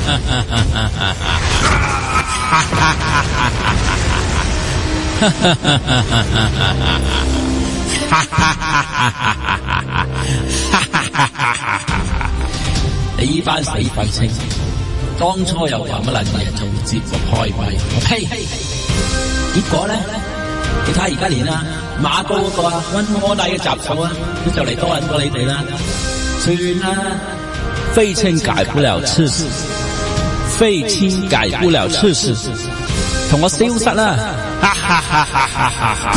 你班死廢青，當初又話乜撚嘢做節目開咪？呸！結果咧，你睇而家連啊馬高嗰個溫柯大嘅集數啊，都就嚟多撚過你哋啦。算啦，廢青改不了吃屎，廢青改不了吃屎，同我消失啦！哈哈哈哈哈哈哈！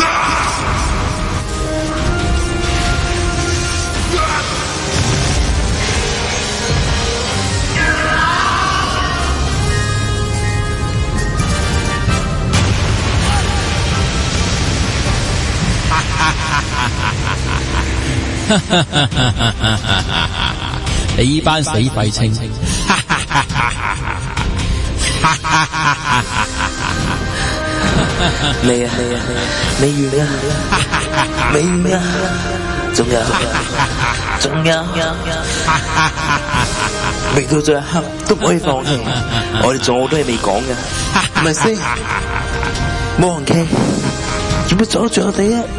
你班死廢青！ 未啊，未完啊，未完啊，仲有，未到最後一刻都唔可以放棄，我哋仲有好多嘢未講嘅，係咪先？冇人傾，做乜阻住我哋啊？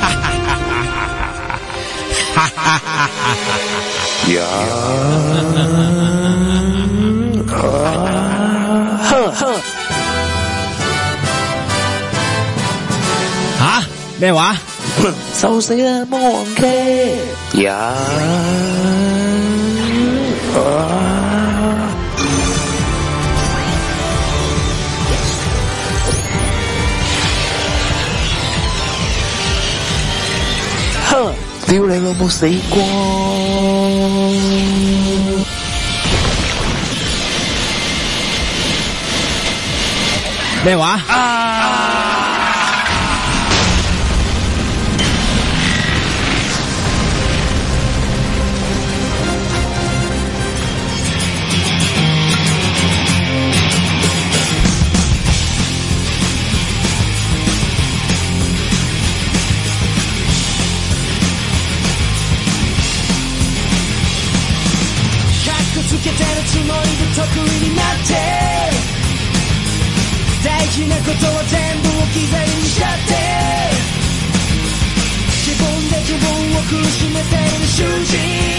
吓？咩話？ 受死啦！魔王 K 屌你老母死光！ 咩話？ つけてるつもりで得意になって大事なことは全部置き去りにしちゃって自分で自分を苦しめている囚人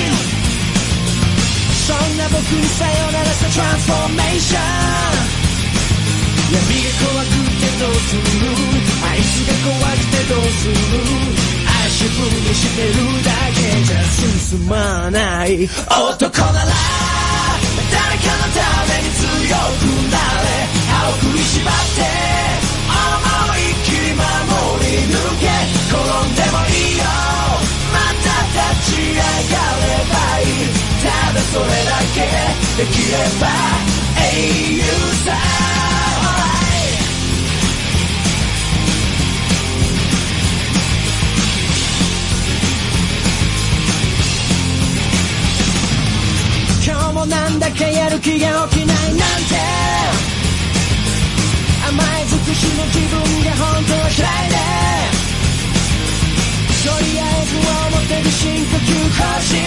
そんな僕にさよならしたトランスフォーメーション闇が怖くてどうするあいつが怖くてどうする足踏みしてるだけじゃ進まない男なら誰かのために強くなれ歯を食いしばって思いっきり守り抜け転んでもいいよまた立ち上がればいいただそれだけできれば英雄さなんだかやる気が起きないなんて甘え尽くしの自分が本当は嫌いでとりあえず思ってる深呼吸更新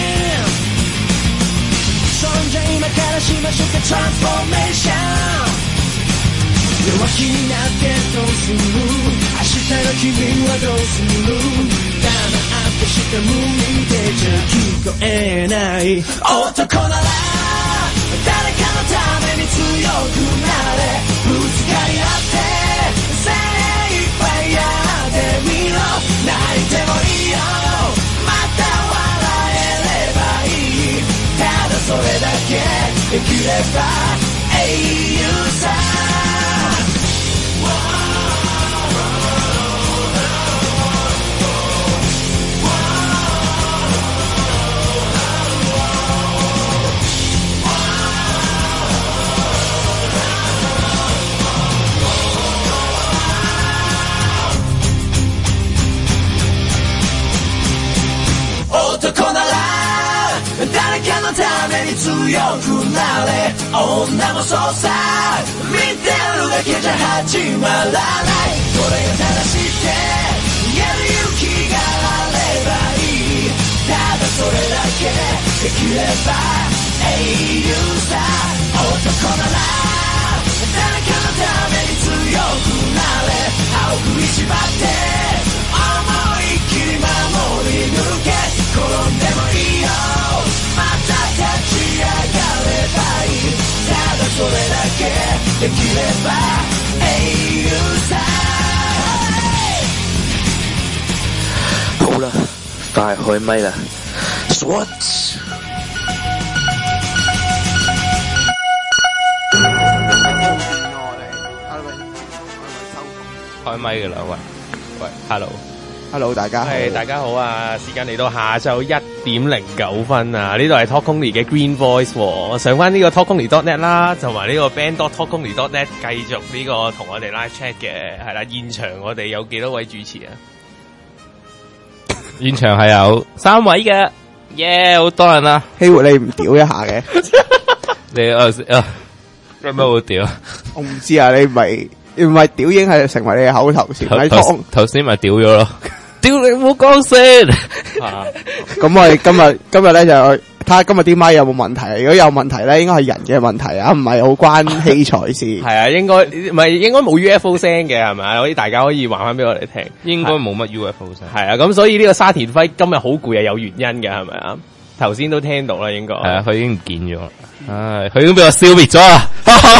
そんじゃ今からしましょうかトランスフォーメーション弱気になってどうする明日の君はどうする黙って下向いてじゃ聞こえない男なら誰かのために強くなれぶつかり合って精一杯やってみろ泣いてもいいよまた笑えればいいただそれだけできれば英雄さ男なら誰かのために強くなれ女もそうさ見てるだけじゃ始まらないこれが正しいって言える勇気があればいいただそれだけできれば英雄さ男なって思いっきり守り抜け転んでもいいよまた立ち上がればいいただそれだけできれば英雄さ好啦，快開咪啦 ，Swat。 開咪㗎啦，喂 ，hello， 大家好， 係大家好啊！時間嚟到下晝1:09啊！呢度係 Talk Only 嘅 Green Voice，我上翻呢個 talkonly.net 啦，同埋呢個 band.talkonly.net 繼續呢個同我哋 live chat 嘅，係啦，現場我哋有幾多位主持啊？現場係有3位嘅，耶，好多人啊！ 希活你唔屌一下嘅， 你有咩好屌？ 我唔知啊，你唔係屌已經係成為你嘅口頭禪， 頭先咪屌咗咯，屌你唔好講先。 咁我哋今日咧就睇下今日啲咪有冇問題，如果有問題咧，應該係人嘅問題啊，唔係好關器材事。 係啊，應該冇 UFO 聲嘅係咪？可以大家可以話翻俾我哋聽，應該冇乜 UFO 聲。係啊，咁所以呢個沙田輝今日好攰係有原因嘅，係咪啊？頭先都聽到啦，應該係啊，佢已經唔見咗啦，唉，佢已經俾我消滅咗啦。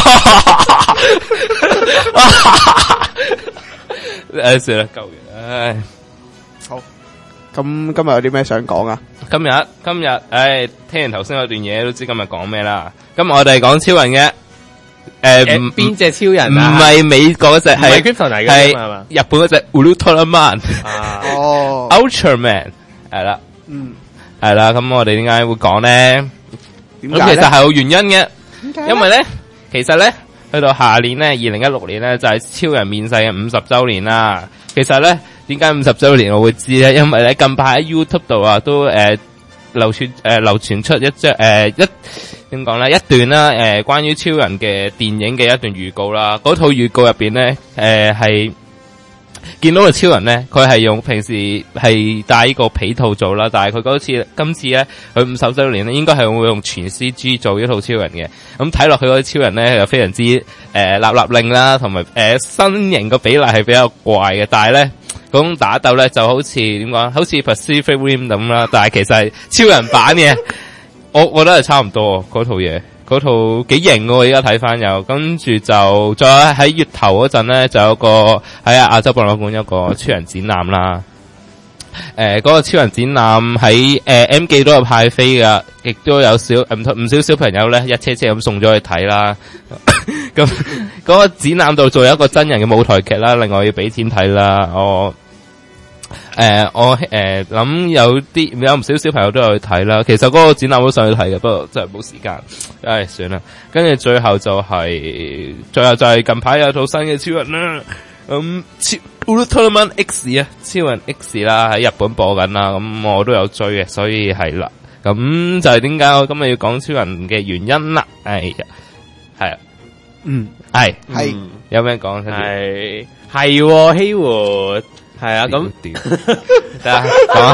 算啦，夠完，唉， 好，咁今日有啲咩想講啊？ 今日，唉，聽完頭先嗰段嘢都知今日講咩啦。今日我哋講超人嘅，邊隻超人啊？唔係美國嗰隻，係 Krypton 嚟嘅，係嘛？日本嗰隻 Ultraman， 哦 ，Ultraman 係啦，係啦。咁我哋點解會講咧？咁其實係有原因嘅，因為咧，其實咧。去到下年咧，2016年咧就係超人面世嘅50周年啦。其實咧，點解50周年我會知咧？因為咧近排喺 YouTube 度啊，都流傳出一張點講咧一段啦，關於超人嘅電影嘅一段預告啦。嗰套預告入邊咧，係見到個超人咧，佢係用平時係戴呢個皮套做啦，但係佢今次咧，佢50周年咧，應該係會用全 CG 做呢套超人嘅。咁睇落去嗰啲超人咧，就非常之立令啦，同埋身形個比例係比較怪嘅。但係咧，嗰種打鬥咧就好似點講，好似 Pacific Rim 咁啦。但係其實係超人版嘅，我覺得係差唔多嗰套嘢。嗰套幾型喎，而家睇翻又，跟住就再喺月頭嗰陣咧，就有個喺亞洲博覽館有個超人展覽啦。嗰個超人展覽喺M 記都有派飛噶，亦都有唔少小朋友咧一車車咁送咗去睇啦。咁嗰個展覽度仲有一個真人嘅舞台劇啦，另外要俾錢睇啦。我諗有唔少小朋友都有去睇啦。其實嗰個展覽都想去睇嘅，不過真係冇時間，唉，算啦。跟住最後就係近排有套新嘅超人啦，Ultraman X 啊，超人 X 啦，喺日本播緊啦，咁我都有追嘅，所以係啦。咁就係點解我今日要講超人嘅原因啦？係啊，係有咩講？係希活。係啊，咁得啊，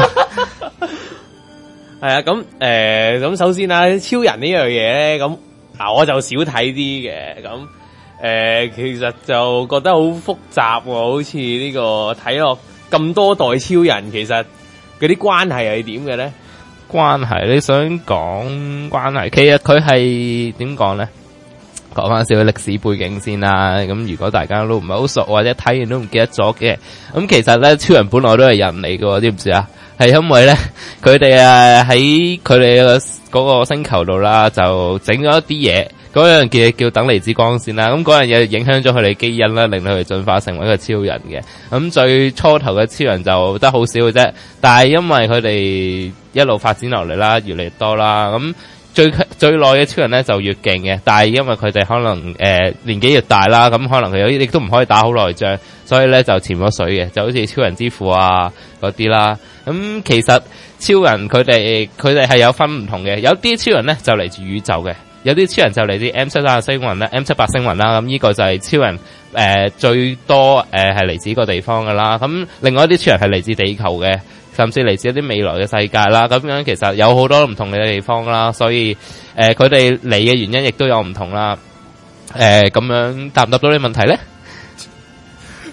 係啊，咁首先啊，超人呢樣嘢咧，咁我就少睇啲嘅，咁其實就覺得好複雜喎，好似呢個睇落咁多代超人，其實嗰啲關係係點嘅咧？關係你想講關係，其實佢係點講咧？講翻少少歷史背景先啦，咁如果大家都唔係好熟或者睇完都唔記得咗嘅，咁其實咧超人本來都係人嚟嘅，知唔知啊？係因為咧佢哋喺佢哋嗰個星球度啦，就整咗一啲嘢，嗰樣嘢叫等離子光線啦，咁嗰樣嘢影響咗佢哋基因啦，令到佢哋進化成為一個超人嘅。咁最初頭嘅超人就得好少嘅啫，但係因為佢哋一路發展落嚟啦，越嚟越多啦，咁最耐嘅超人咧就越勁嘅，但係因為佢哋可能年紀越大啦，咁可能佢亦都唔可以打好耐仗，所以咧就潛咗水嘅，就好似超人之父啊嗰啲啦。咁其實超人佢哋係有分唔同嘅，有啲超人咧就嚟自宇宙嘅，有啲超人就嚟自 M78 星雲啦，M78 星雲啦。咁呢個就係超人最多係嚟自呢個地方噶啦。咁另外一啲超人係嚟自地球嘅，甚至嚟自一啲未來嘅世界啦，咁樣其實有好多唔同嘅地方啦，所以佢哋嚟嘅原因亦都有唔同啦。咁樣答唔答到你問題咧？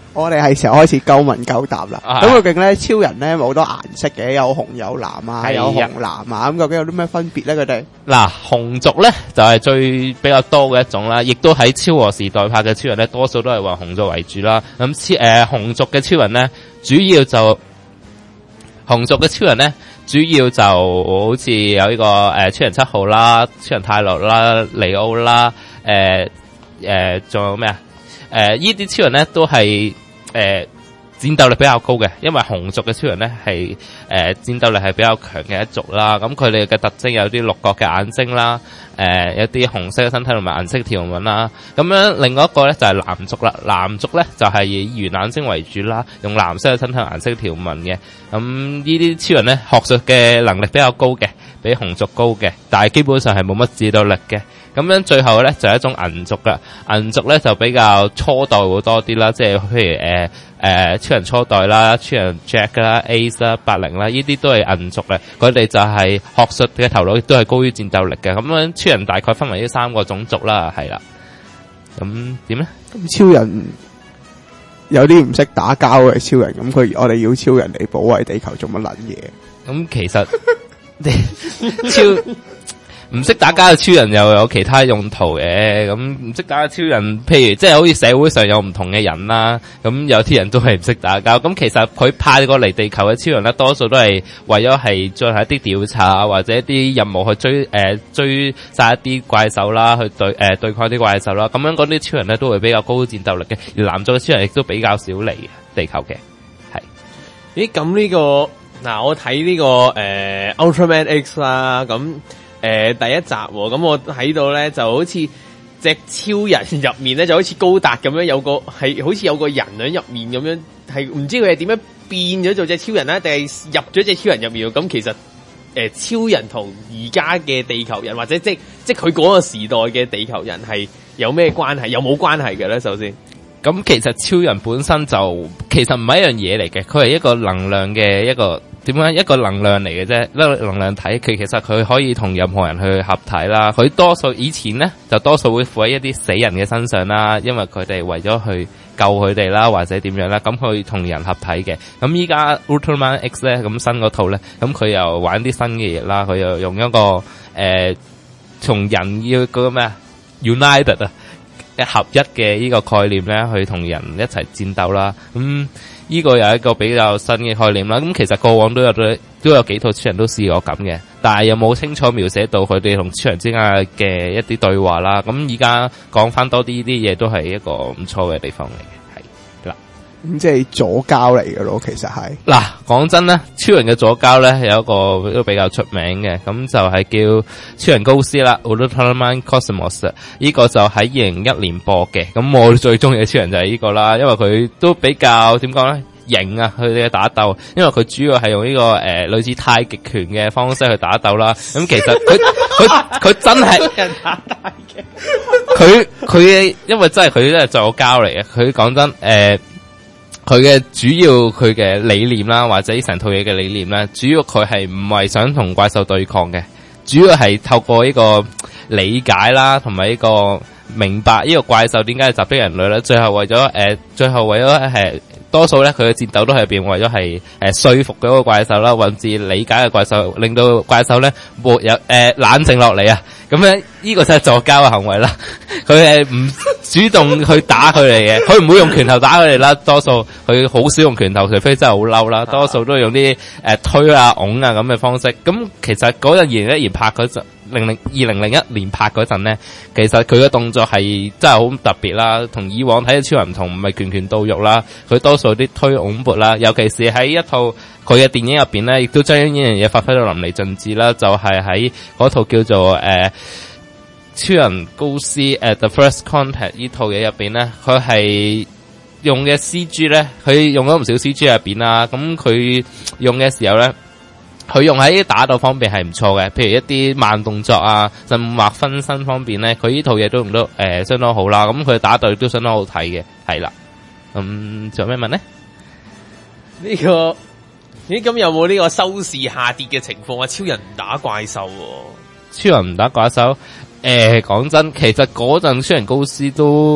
我哋係時候開始鳩問鳩答啦。 啊咁究竟咧超人咧好多顏色嘅，有紅有藍啊， 係啊有紅藍啊，咁究竟有啲咩分別咧？佢哋嗱，紅族咧就係最比較多嘅一種啦，亦都喺昭和時代拍嘅超人咧，多數都係話紅族為主啦。咁紅族嘅超人咧，主要就紅族嘅超人咧，主要就好似有呢個超人7號啦、超人泰勒啦、尼奧啦，仲有咩啊？呢啲超人咧都係戰鬥力比較高嘅，因為紅族嘅超人咧係戰鬥力係比較強嘅一族啦。咁佢哋嘅特徵有啲六角嘅眼睛啦，有啲紅色嘅身體同埋銀色條紋啦。咁樣另外一個咧就係藍族啦，藍族咧就係以圓眼睛為主啦，用藍色嘅身體、顏色條紋嘅。咁呢啲超人咧學術嘅能力比較高嘅，比紅族高嘅，但係基本上係冇乜戰鬥力嘅。咁樣最後咧就係一種銀族啦，銀族咧就比較初代會多啲啦，即係譬如超人初代啦、超人 Jack 啦、Ace 啦、80啦，呢啲都係銀族嘅，佢哋就係學術嘅頭腦亦都係高於戰鬥力嘅。咁樣超人大概分為呢3個種族啦，係啦。咁點咧？ 咁超人有啲唔識打交嘅超人，咁我哋要超人嚟保衛地球做乜撚嘢？ 咁其實超唔識打交嘅超人又有其他用途嘅，咁唔識打嘅超人，譬如即係好似社會上有唔同嘅人啦，咁有啲人都係唔識打交，咁其實佢派過嚟地球嘅超人咧，多數都係為咗係進行一啲調查或者一啲任務去追殺一啲怪獸啦，去對抗啲怪獸啦，咁樣嗰啲超人咧都會比較高戰鬥力嘅，而藍族嘅超人亦都比較少嚟地球嘅，係。 咦，咁呢個嗱，我睇呢個Ultraman X 啦，咁。第一集喎，咁我睇到咧就好似隻超人入面咧就好似高達咁樣，有個係好似有個人喺入面咁樣，係唔知佢係點樣變咗做隻超人啦，定係入咗隻超人入面？咁其實超人同而家嘅地球人或者即佢嗰個時代嘅地球人係有咩關係？有冇關係嘅咧？首先， 咁其實超人本身就其實唔係一樣嘢嚟嘅，佢係一個能量嘅一個。點樣一個能量嚟嘅啫，一個能量體，佢其實佢可以同任何人去合體啦。佢多數以前咧就多數會附喺一啲死人嘅身上啦，因為佢哋為咗去救佢哋啦，或者點樣啦，咁佢同人合體嘅。咁依家 Ultraman X 咧，咁新嗰套咧，咁佢又玩啲新嘅嘢啦，佢又用一個從人要嗰個咩 United 啊嘅合一嘅呢個概念咧，去同人一齊戰鬥啦。咁呢個又係一個比較新嘅概念啦。咁其實過往都有幾套超人都試過咁嘅，但係又冇清楚描寫到佢哋同超人之間嘅一啲對話啦。咁而家講翻多啲呢啲嘢，都係一個唔錯嘅地方嚟嘅，係啦。 咁即係左膠嚟嘅咯，其實係。 嗱，講真咧，超人嘅左膠咧有一個都比較出名嘅，咁就係叫超人高斯啦 ，Ultraman Cosmos。呢個就喺2001年播嘅，咁我最中意嘅超人就係呢個啦，因為佢都比較點講咧型啊，佢哋嘅打鬥，因為佢主要係用呢個類似太極拳嘅方式去打鬥啦。咁其實佢真係人打太極，佢因為真係佢都係左膠嚟嘅，佢講真佢嘅主要佢嘅理念啦，或者成套嘢嘅理念咧，主要佢係唔係想同怪獸對抗嘅，主要係透過呢個理解啦，同埋呢個明白呢個怪獸點解係襲擊人類咧，最後為咗多數咧，佢嘅戰鬥都係入邊為咗係說服嗰個怪獸啦，甚至理解嘅怪獸，令到怪獸咧沒有冷靜落嚟啊！咁咧呢個就係左膠嘅行為啦。佢係唔主動去打佢哋嘅，佢唔會用拳頭打佢哋啦。多數佢好少用拳頭，除非真係好嬲啦。多數都係用啲推啊、拱啊咁嘅方式。咁其實嗰陣2001年拍嗰陣，2001年拍嗰陣咧，其實佢嘅動作係真係好特別啦，同以往睇嘅超人唔同，唔係拳拳到肉啦，佢多數啲推拱撥啦，尤其是喺一套佢嘅電影入邊咧，亦都將呢樣嘢發揮到淋漓盡致啦，就係喺嗰套叫做超人高斯The First Contact 呢套嘢入邊咧，佢係用嘅 CG 咧，佢用咗唔少 CG 入邊啦，咁佢用嘅時候咧，佢用喺打鬥方面係唔錯嘅，譬如一啲慢動作啊，甚至劃分身方面咧，佢呢套嘢都用得相當好啦，咁佢打鬥亦都相當好睇嘅，係啦。仲有咩問咧？ 呢個咦，咁有冇呢個收視下跌嘅情況啊？超人唔打怪獸喎， 超人唔打怪獸，講真，其實嗰陣超人高斯都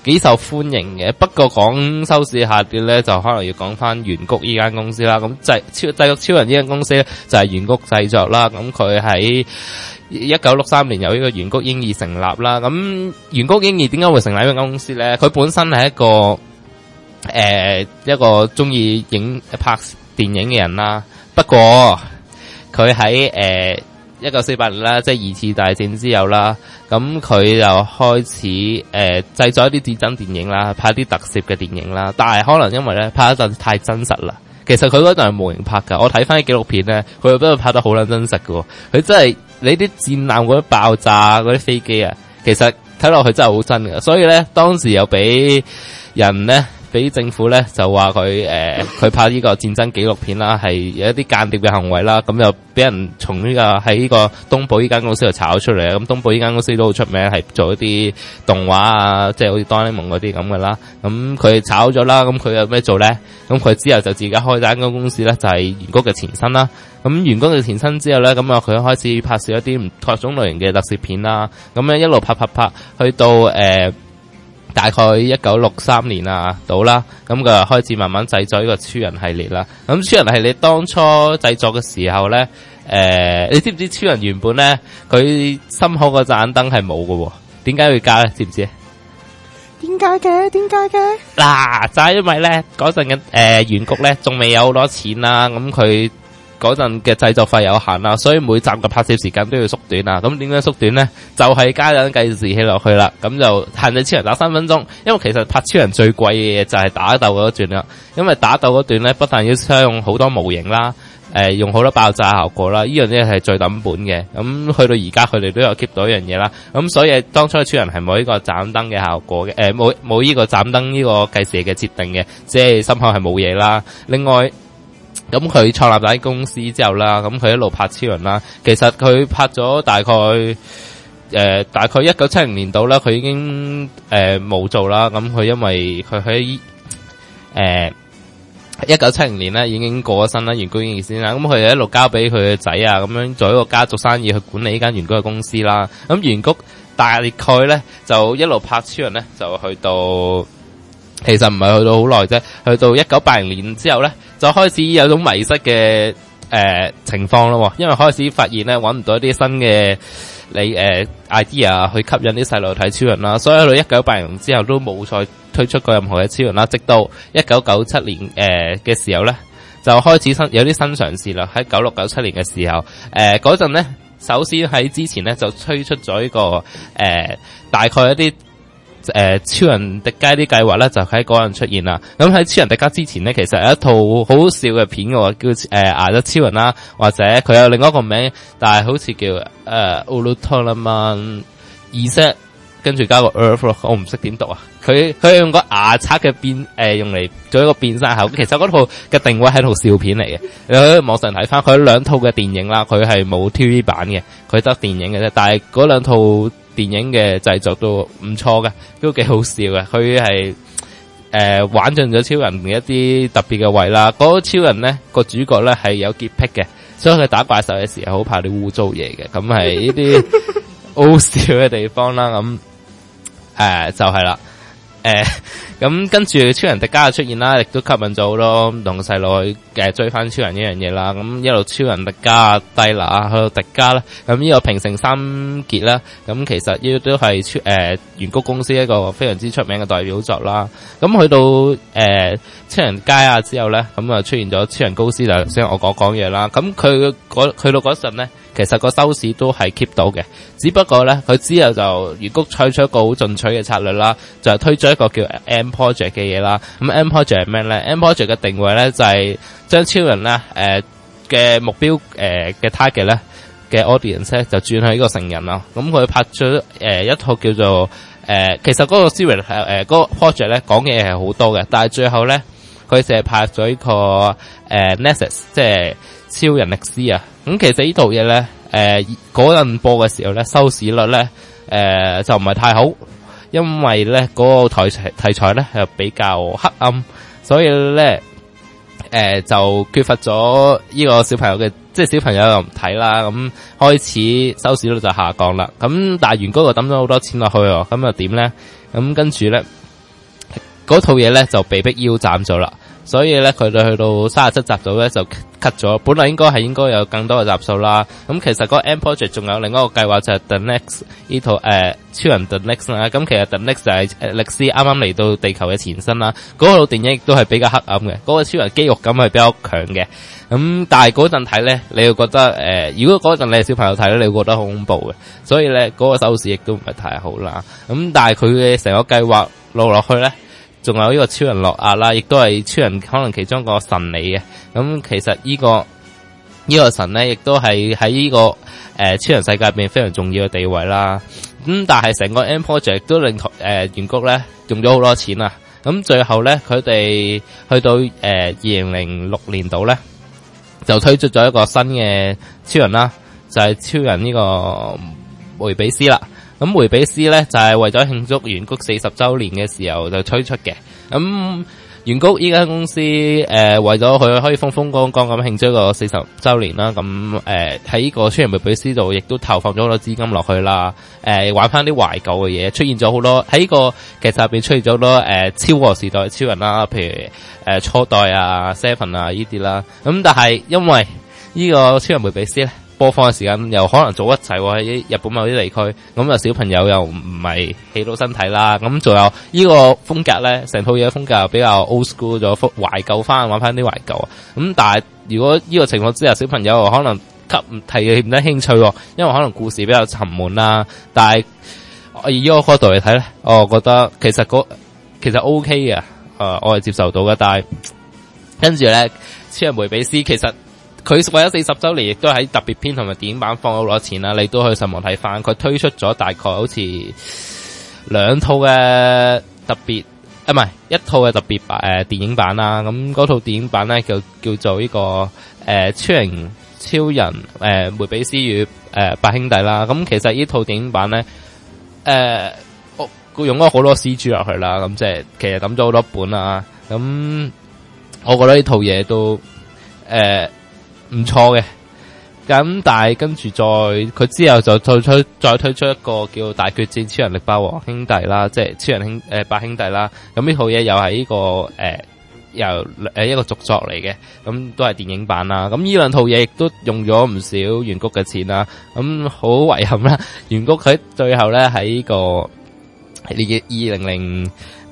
幾受歡迎嘅。不過講收視下跌咧，就可能要講翻圓谷呢間公司啦。咁製作超人呢間公司咧就係圓谷製作啦。咁佢喺1963年由呢個圓谷英二成立啦。咁圓谷英二點解會成立呢間公司咧？佢本身係一個中意拍電影嘅人啦。不過佢喺1948年啦，即係二次大戰之後啦，咁佢就開始製作一啲戰爭電影啦，拍啲特攝嘅電影啦。但係可能因為咧拍得太真實啦，其實佢嗰陣係模型拍噶。我睇翻啲紀錄片咧，佢都拍得好撚真實噶。佢真係你啲戰艦嗰啲爆炸嗰啲飛機啊，其實睇落去真係好真噶。所以咧當時又俾人咧。俾政府咧就話佢拍呢個戰爭紀錄片啦，係有一啲間諜嘅行為啦，咁又俾人從呢個喺呢個東寶呢間公司度炒出嚟啊！咁東寶呢間公司都好出名，係做一啲動畫啊，即係好似哆啦 A 夢嗰啲咁嘅啦。咁佢炒咗啦，咁佢有咩做咧？咁佢之後就自己開咗間公司咧，就係圓谷嘅前身啦。咁圓谷嘅前身之後咧，咁啊佢開始拍攝一啲各種類型嘅特攝片啦。咁咧一路拍，去到大概1963年啊到啦，咁佢就開始慢慢製作呢個超人系列啦。咁超人系列當初製作嘅時候咧，你知唔知超人原本咧佢心口個盞燈係冇嘅？點解要加咧？知唔知？ 點解嘅？ 嗱，就係因為咧嗰陣嘅圓谷咧仲未有好多錢啦，咁佢嗰陣嘅製作費有限啦，所以每集嘅拍攝時間都要縮短啊。咁點樣縮短咧？就係加緊計時器落去啦。咁就限制超人打3分鐘，因為其實拍超人最貴嘅嘢就係打鬥嗰段啦。因為打鬥嗰段咧，不但要使用好多模型啦，用好多爆炸效果啦，呢樣嘢係最抌本嘅。咁去到而家佢哋都有 keep 到一樣嘢啦。咁所以當初超人係冇呢個斬燈嘅效果嘅，冇呢個斬燈呢個計時器嘅設定嘅，即係心口係冇嘢啦。另外。咁佢創立咗公司之後啦，咁佢一路拍超人啦。其實佢拍咗大概1970年度啦，佢已經冇做啦。咁佢因為佢喺1970年咧已經過咗身啦，圓谷英二先啦。咁佢就一路交俾佢嘅仔啊，咁樣做一個家族生意去管理呢間圓谷嘅公司啦。咁圓谷大概咧就一路拍超人咧，就去到。其實唔係去到好耐啫，去到1980年之後咧，就開始有種迷失嘅情況咯。因為開始發現咧揾唔到一啲新嘅idea 去吸引啲細路睇超人啦，所以去到1980年之後都冇再推出過任何嘅超人啦。直到1997年嘅時候咧，就開始有啲新嘗試啦。喺96、97年嘅時候，嗰陣咧，首先喺之前咧就推出咗呢個大概一啲。超人迪迦啲計劃咧就喺嗰陣出現啦。咁喺超人迪迦之前咧，其實有一套好好笑嘅片嘅，叫牙質超人啦，或者佢有另外一個名，但係好似叫Ultraman Z，跟住加個 Earth， 我唔識點讀啊。佢用個牙刷嘅用嚟做一個變身口。其實嗰套嘅定位係套笑片嚟嘅。你喺網上睇翻，佢有兩套嘅電影啦，佢係冇 TV 版嘅，佢得電影嘅啫。但係嗰兩套電影嘅製作都唔錯嘅，都幾好笑嘅。佢係玩盡咗超人嘅一啲特別嘅位啦。嗰個超人咧個主角咧係有潔癖嘅，所以佢打怪獸嘅時候好怕啲污糟嘢嘅。咁係呢啲好笑嘅地方啦。咁就係啦。咁跟住超人迪迦嘅出現啦，亦都吸引咗好多唔同嘅細路去追翻超人呢樣嘢啦。咁一路超人迪迦啊、帝拿啊，去到迪迦啦。咁呢個平成三傑啦，咁其實呢都係圓谷公司一個非常之出名嘅代表作啦。咁去到超人街啊之後咧，咁啊出現咗超人高斯，就頭先我講嘢啦。咁佢去到嗰陣咧，其實個收視都係 keep 到嘅，只不過咧佢之後就圓谷採取一個好進取嘅策略啦，就係推咗一個叫 M Project 嘅嘢啦。咁 M Project 係咩咧 ？M Project 嘅定位咧就係將超人咧嘅目標嘅 target 咧嘅 audience 咧就轉去呢個成人啦。咁佢拍咗一套叫做其實嗰個 series 嗰個 project 咧講嘅嘢係好多嘅，但係最後咧佢淨係拍咗呢個Nexus 即係超人力斯啊。咁其實呢套嘢咧嗰陣播嘅時候咧收視率咧就唔係太好，因為咧嗰個題材咧係比較黑暗，所以咧就缺乏咗呢個小朋友嘅，即係小朋友又唔睇啦，咁開始收視率就下降啦。咁但係圓谷就抌咗好多錢落去喎，咁又點咧？咁跟住咧嗰套嘢咧就被逼腰斬咗啦。所以咧，佢哋去到37集度咧就 cut 咗，本來應該有更多嘅集數啦。咁其實嗰個 M Project 仲有另一個計劃就係 The Next 呢套超人 The Next 啦。咁其實 The Next 就係歷斯啱啱嚟到地球嘅前身啦。嗰套電影亦都係比較黑暗嘅，嗰個超人肌肉感係比較強嘅。咁但係嗰陣睇咧，你會覺得如果嗰陣你係小朋友睇咧，你會覺得好恐怖嘅。所以咧，嗰個收視亦都唔係太好啦。咁但係佢嘅成個計劃落去咧。仲有呢個超人諾亞啦，亦都係超人可能其中一個神嚟嘅。咁其實呢個神咧，亦都係喺呢個超人世界入邊非常重要嘅地位啦。咁但係成個 M Project 都令原谷咧用咗好多錢啦。咁最後咧，佢哋去到2006年度咧，就推出咗一個新嘅超人啦，就係超人呢個梅比斯啦。咁梅比斯咧就係為咗慶祝圓谷40周年嘅時候就推出嘅。咁圓谷依間公司為咗佢可以風風光光咁慶祝個40周年啦，咁喺呢個超人梅比斯度亦都投放咗好多資金落去啦。玩翻啲懷舊嘅嘢，出現咗好多喺呢個劇集入邊出現咗好多超和時代超人啦，譬如初代啊、Seven 啊呢啲啦。咁但係因為呢個超人梅比斯咧，播放嘅時間又可能早一齊喎，喺日本某啲地區，咁小朋友又唔係起到身體啦，咁仲有呢個風格咧，成套嘢風格又比較 old school 咗，懷舊翻，玩翻啲懷舊啊。咁但係如果呢個情況之下，小朋友可能提唔得興趣，因為可能故事比較沉悶啦。但係以呢個角度嚟睇咧，我覺得其實 OK 嘅，我係接受到嘅。但係跟住咧，超人梅比斯其實。佢為咗40周年，亦都喺特別篇同埋電影版放咗好多錢啦。你都可以上網睇翻，佢推出咗大概好似2套嘅特別，唔係一套嘅特別電影版啦。咁嗰套電影版咧叫做呢個超人梅比斯與8兄弟啦。咁其實呢套電影版咧佢用咗好多 CG 落去啦。咁即係其實抌咗好多本啦。咁我覺得呢套嘢都唔錯嘅，咁但係跟住佢之後就再推出一個叫大決戰超人力霸王兄弟啦，即係超人8兄弟啦。咁呢套嘢又係呢個由一個續作嚟嘅，咁都係電影版啦。咁呢兩套嘢亦都用咗唔少圓谷嘅錢啦。咁好遺憾啦，圓谷喺最後咧喺呢個2007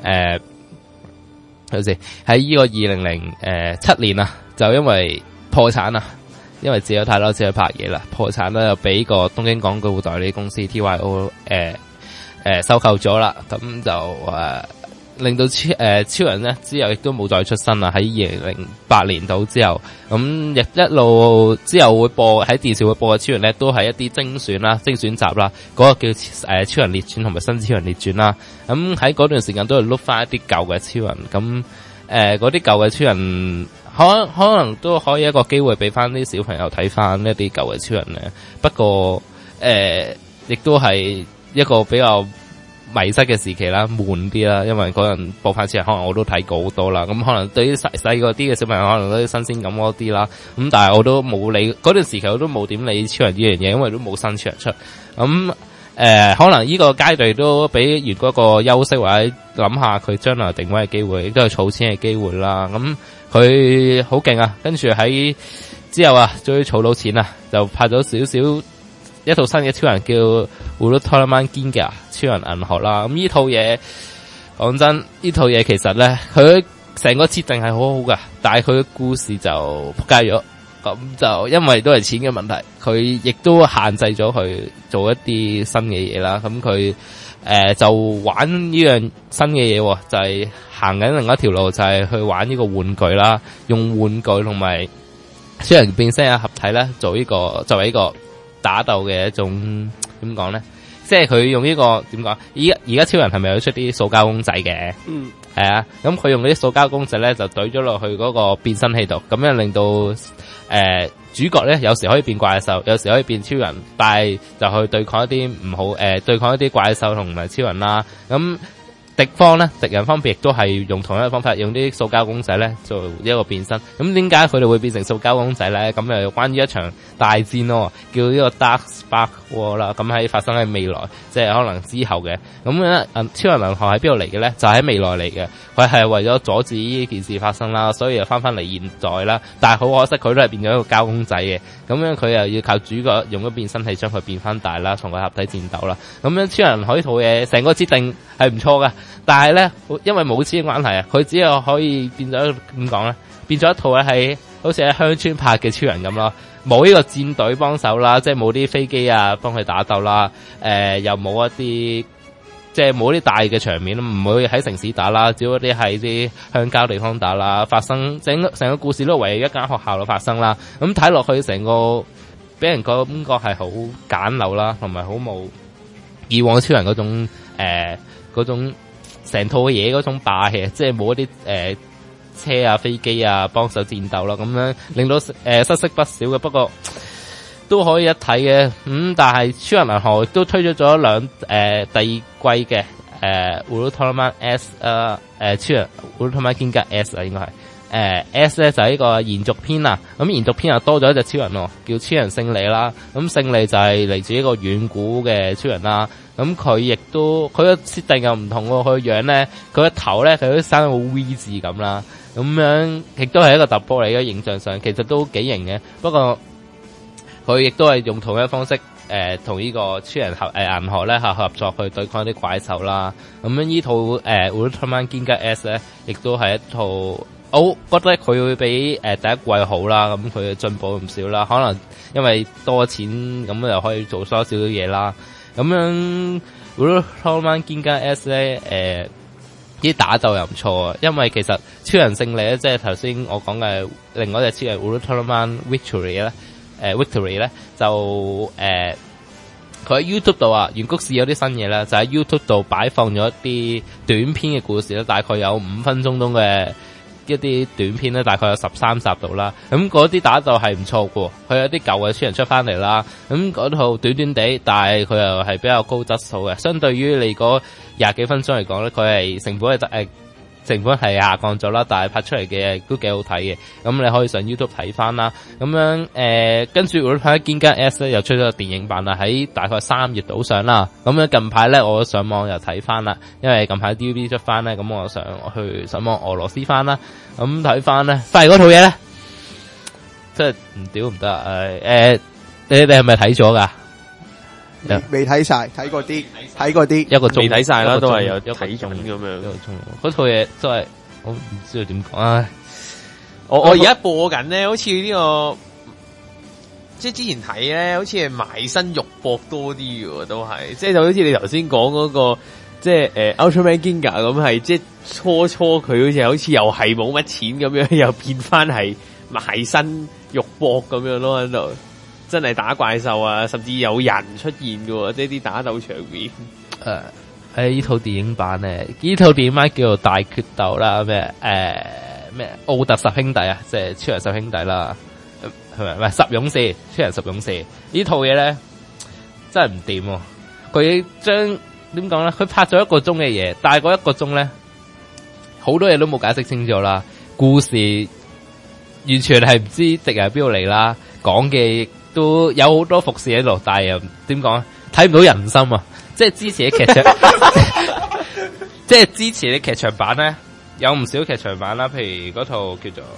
年啊，就因為破產啊，因為借咗太多錢去拍嘢啦，破產咧又俾個東京廣告代理公司 TYO 收購咗啦，咁就令到超人咧之後亦都冇再出身啦。喺2008年度之後，咁一路之後會播喺電視會播嘅超人咧，都係一啲精選集啦，嗰個叫超人列傳同埋新超人列傳啦。咁喺嗰段時間都係碌翻一啲舊嘅超人，咁嗰啲舊嘅超人。可能都可以一個機會俾翻啲小朋友睇翻一啲舊嘅超人咧，不過亦都係一個比較迷失嘅時期啦，悶啲啦，因為嗰陣播翻超人可能我都睇過好多啦，咁可能對於細個啲嘅小朋友可能都新鮮感多啲啦，咁但係我都冇理嗰段時期，我都冇點理超人呢樣嘢，因為都冇新超人出，咁可能呢個階段都俾完嗰個休息或者諗下佢將來定位嘅機會，亦都係儲錢嘅機會啦，咁。佢好勁啊！跟住喺之後啊，終於儲到錢啦，就拍咗一套新嘅超人叫《Ultraman Ginga》超人銀河啦。咁呢套嘢講真，呢套嘢其實咧，佢成個設定係好好噶，但係佢嘅故事就仆街咗。咁就因為都係錢嘅問題，佢亦都限制咗佢做一啲新嘅嘢啦。咁佢就玩呢樣新嘅嘢，就係行緊另一條路，就係去玩呢個玩具啦，用玩具同埋超人變身合體咧，作為一個打鬥嘅一種點講咧？即係佢用呢個點講？而家超人係咪有出啲塑膠公仔嘅？係啊，咁佢用嗰啲塑膠公仔咧，就懟咗落去嗰個變身器度，咁樣令到主角咧有時可以變怪獸，有時可以變超人，但係就去對抗一啲唔好對抗一啲怪獸同埋超人啦。咁敵人方面亦都係用同一個方法，用啲塑膠公仔咧做一個變身。咁點解佢哋會變成塑膠公仔咧？咁又關於一場大戰咯，叫呢個 Dark Spark War 啦，咁喺發生喺未來，即係可能之後嘅。咁咧，超人銀河喺邊度嚟嘅咧？就喺未來嚟嘅。佢係為咗阻止呢件事發生啦，所以又翻嚟現代啦。但係好可惜，佢都係變咗一個膠公仔嘅。咁樣佢又要靠主角用咗變身體將佢變翻大啦，同佢合體戰鬥啦。咁樣超人銀河呢套嘢成個設定係唔錯噶，但係咧因為冇錢嘅關係啊，佢只有可以變咗點講咧？變咗一套咧係好似喺鄉村拍嘅超人咁咯。冇呢個戰隊幫手啦，即係冇啲飛機啊幫佢打鬥啦，又冇一啲即係冇啲大嘅場面，唔會喺城市打啦，只要啲喺啲鄉郊地方打啦。發生成個故事都圍喺一間學校度發生啦。咁睇落去成個俾人感覺係好簡陋啦，同埋好冇以往超人嗰種嗰種成套嘢嗰種霸氣，即係冇一啲車啊、飛機啊幫手戰鬥啦，咁樣令到失色不少嘅。不過都可以一睇嘅。但係超人銀河都推出咗第二季嘅Ultraman S 超人 Ultraman Ginga S 啊，應該係S 咧就係呢個延續篇啊。咁延續篇又多咗一隻超人喎，叫超人勝利啦。咁勝利就係嚟自一個遠古嘅超人啦。咁佢亦都佢個設定又唔同喎，佢個樣咧，佢個頭咧佢都生到好 V 字咁啦。咁樣亦都係一個突破嚟嘅，形象上其實都幾型嘅。不過佢亦都係用同一方式同呢個超人銀河咧合作去對抗啲怪獸啦。咁樣呢套Ultraman Ginga S 咧，亦都係一套我覺得佢會比第一季好啦。咁佢進步唔少啦，可能因為多錢咁又可以做多少少嘢啦。咁樣 Ultraman Ginga S 咧啲打鬥又唔錯啊，因為其實超人勝利咧，即係頭先我講嘅另外一隻超人 Ultraman Victory 咧，就佢喺 YouTube 度啊，原谷市有啲新嘢啦，就喺 YouTube 度擺放咗一啲短篇嘅故事啦，大概有5分鐘中嘅一啲短片咧，大概有13集度啦。咁嗰啲打鬥係唔錯嘅，佢有啲舊嘅超人出翻嚟啦。咁嗰套短短地，但係佢又係比較高質素嘅，相對於你嗰20幾分鐘嚟講咧，佢係成本係下降咗啦，但係拍出嚟嘅都幾好睇嘅。咁你可以上 YouTube 睇翻啦。咁樣跟住我睇《Ginga S》咧，又出咗個電影版啦，喺大概3月度上啦。咁樣近排咧，我上網又睇翻啦，因為近排 DVD 出翻咧，咁我上網俄羅斯翻啦。咁睇翻咧，翻嚟嗰套嘢咧，真係唔屌唔得。你哋係咪睇咗噶？ 未睇晒，睇過啲，一個鐘未睇晒啦，都係有睇中咁樣。 嗰套嘢真係我唔知道點講啊！ 我而家播緊咧，好似呢個即係之前睇咧，好似係埋身肉搏多啲嘅，都係即係就好似你頭先講嗰個即係Ultraman Ginga 咁，係即係初佢好似又係冇乜錢咁樣，又變翻係埋身肉搏咁樣咯喺度。真係打怪獸啊，甚至有人出現嘅，即係啲打鬥場面。 呢套電影版咧，呢套電影版叫做大決鬥啦，咩奧特十兄弟啊，即係超人十兄弟啦，係咪？唔係十勇士，超人十勇士呢套嘢咧真係唔掂。佢將點講咧？佢拍咗1個鐘嘅嘢，但係嗰1個鐘咧，好多嘢都冇解釋清楚啦。故事完全係唔知敵人喺邊度嚟啦，講嘅都有好多伏線喺度，但係又點講？睇唔到人心啊！即係支持嘅劇場，即係支持嘅劇場版咧，有唔少劇場版啦。譬如嗰套叫做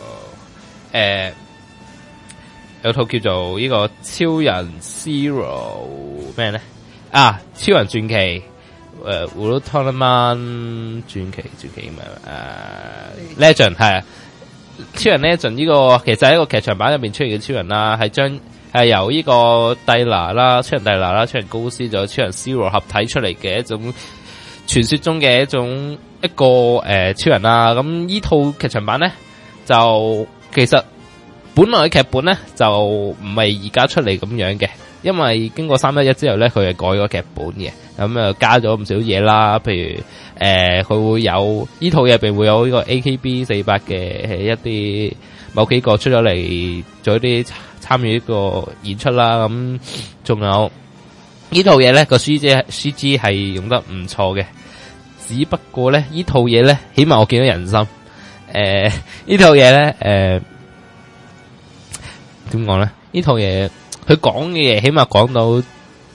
有套叫做呢個超人 Zero 咩咧？超人傳奇Ultraman 傳奇Legend 係啊，超人 Legend 呢個其實係一個劇場版入邊出現嘅超人啦，係由呢個蒂娜啦、超人蒂娜啦、超人高斯仲有超人 Zero 合體出嚟嘅一種傳說中嘅一個超人啦。咁呢套劇場版咧就其實本來嘅劇本咧就唔係而家出嚟咁樣嘅，因為經過311之後咧，佢係改咗劇本嘅，咁加咗唔少嘢啦。譬如佢會有呢套嘢入邊會有呢個 AKB48嘅一啲某幾個出咗嚟做一啲參與呢個演出啦。咁仲有呢套嘢咧個 CG 係用得唔錯嘅，只不過咧呢套嘢咧起碼我見到人心。呢套嘢咧點講咧？呢套嘢佢講嘅嘢起碼講到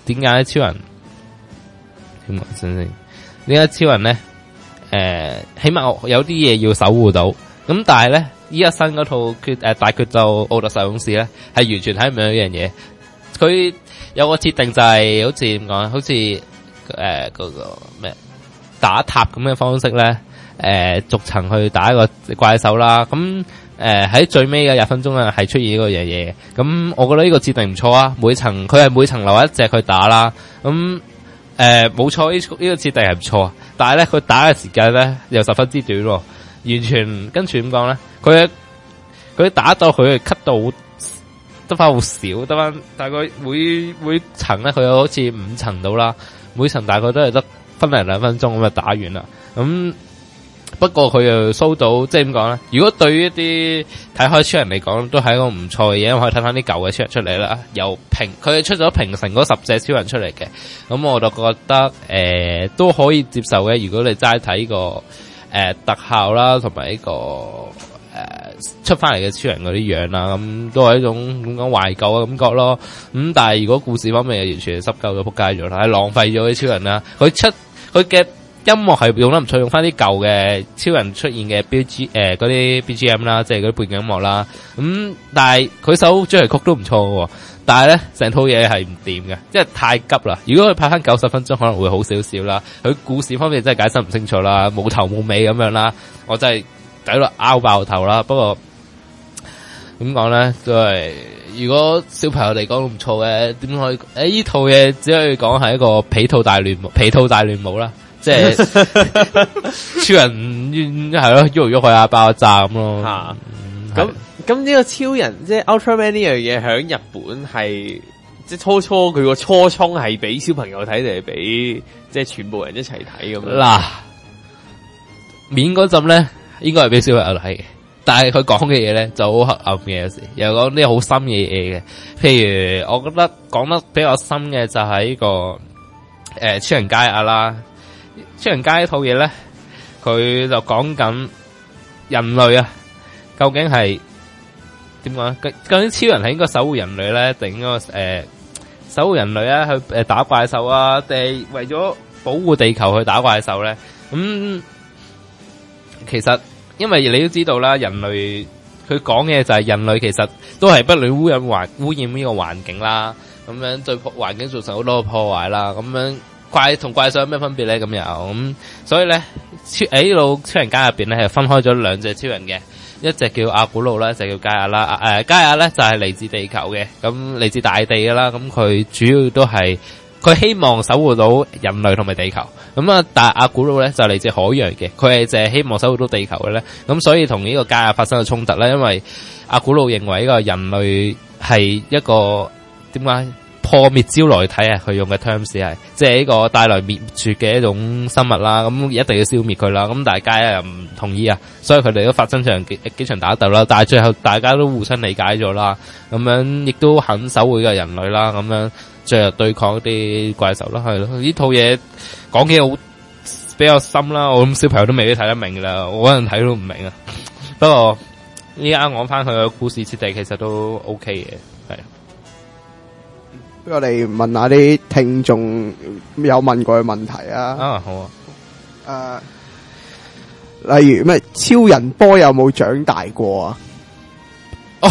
點解超人點講先？點解超人咧？起碼我有啲嘢要守護到，咁但係咧，依家新嗰套大決鬥奧特薩勇士咧，係完全睇唔到呢樣嘢。佢有個設定就係好似點講，好似嗰個咩打塔咁嘅方式咧，逐層去打一個怪獸啦。咁喺最尾嘅20分鐘啊，係出現呢個樣嘢。咁我覺得呢個設定唔錯啊。佢係每層留一隻去打啦。咁冇錯，呢個設定係唔錯，但係咧佢打嘅時間咧又十分之短喎，完全跟住點講咧？佢打到佢 cut 到得翻好少，得翻大概每層咧佢有好似5層到啦，每層大概都係得分零2分鐘咁就打完啦。咁不過佢又 show 到，即係點講咧？如果對於一啲睇開超人嚟講，都係一個唔錯嘅嘢，因為可以睇翻啲舊嘅超人出嚟啦。佢出咗平成嗰10隻超人出嚟嘅，咁我就覺得都可以接受嘅。如果你齋睇呢個特效啦，同埋呢個出翻嚟嘅超人嗰啲樣啦，咁都係一種點講懷舊嘅感覺咯。咁但係如果故事方面，完全係濕鳩咗仆街咗啦，係浪費咗啲超人啦。佢嘅音樂係用得唔錯，用翻啲舊嘅超人出現嘅嗰啲 BGM 啦，即係嗰啲背景音樂啦。咁但係佢首主題曲都唔錯嘅，但係咧成套嘢係唔掂嘅，即係太急啦。如果佢拍翻90分鐘，可能會好少少啦。佢故事方面真係解釋唔清楚啦，冇頭冇尾咁樣啦，我真係抵到拗爆頭啦。不過點講咧，都係如果小朋友嚟講都唔錯嘅。點可以？呢套嘢只可以講係一個皮套大亂舞啦。即係超人係咯，喐嚟喐去啊，爆炸咁咯。 咁呢個超人即係 Ultraman 呢樣嘢，響日本係即係初佢個初衷係俾小朋友睇定係俾即係全部人一齊睇咁樣？ 嗱，面嗰陣咧，應該係俾小朋友睇嘅，但係佢講嘅嘢咧就好黑暗嘅，有時又講啲好深嘅嘢嘅。譬如我覺得講得比較深嘅就係呢個超人街啦。超人街呢套嘢咧，佢就講緊人類啊，究竟係點講？究竟超人係應該守護人類咧，定應該守護人類啊去打怪獸啊，定係為咗保護地球去打怪獸咧？咁其實因為你都知道啦，人類佢講嘅就係人類其實都係不斷污染呢個環境啦，咁樣對環境造成好多破壞啦，咁樣。同怪獸有咩分別咧？咁又咁，所以咧喺呢度超人街入邊咧係分開咗2隻超人嘅，一隻叫阿古魯啦，一隻叫加亞啦。加亞咧就係嚟自地球嘅，咁嚟自大地噶啦。咁佢主要都係佢希望守護到人類同埋地球。咁啊，但係阿古魯咧就嚟自海洋嘅，佢係淨係希望守護到地球嘅咧。咁所以同呢個加亞發生咗衝突咧，因為阿古魯認為呢個人類係一個點解？破滅招來體啊！佢用嘅 terms 係即係呢個帶來滅絕嘅一種生物啦，咁一定要消滅佢啦。咁大家又唔同意啊，所以佢哋都發生幾場打鬥啦。但係最後大家都互相理解咗啦，咁樣亦都肯守護嘅人類啦，咁樣最後對抗啲怪獸啦，係咯。呢套嘢講嘅好比較深啦，我諗小朋友都未必睇得明噶啦，我嗰陣睇都唔明啊。不過依家講翻佢嘅故事設定，其實都 OK 嘅，係。 不如我哋問下啲聽眾有問過嘅問題啊。 啊，好啊。例如咩超人波有冇長大過啊？ 哦，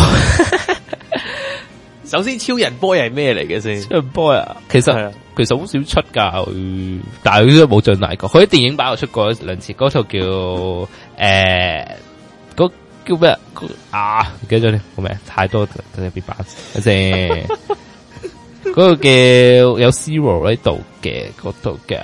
首先超人波係咩嚟嘅先？ 超人波啊，其實好少出噶，但係佢都冇長大過。佢喺電影版度出過2次，嗰套叫叫咩啊？唔記得咗好咩？太多入邊版先。嗰個叫有 Zero 喺度嘅，嗰度嘅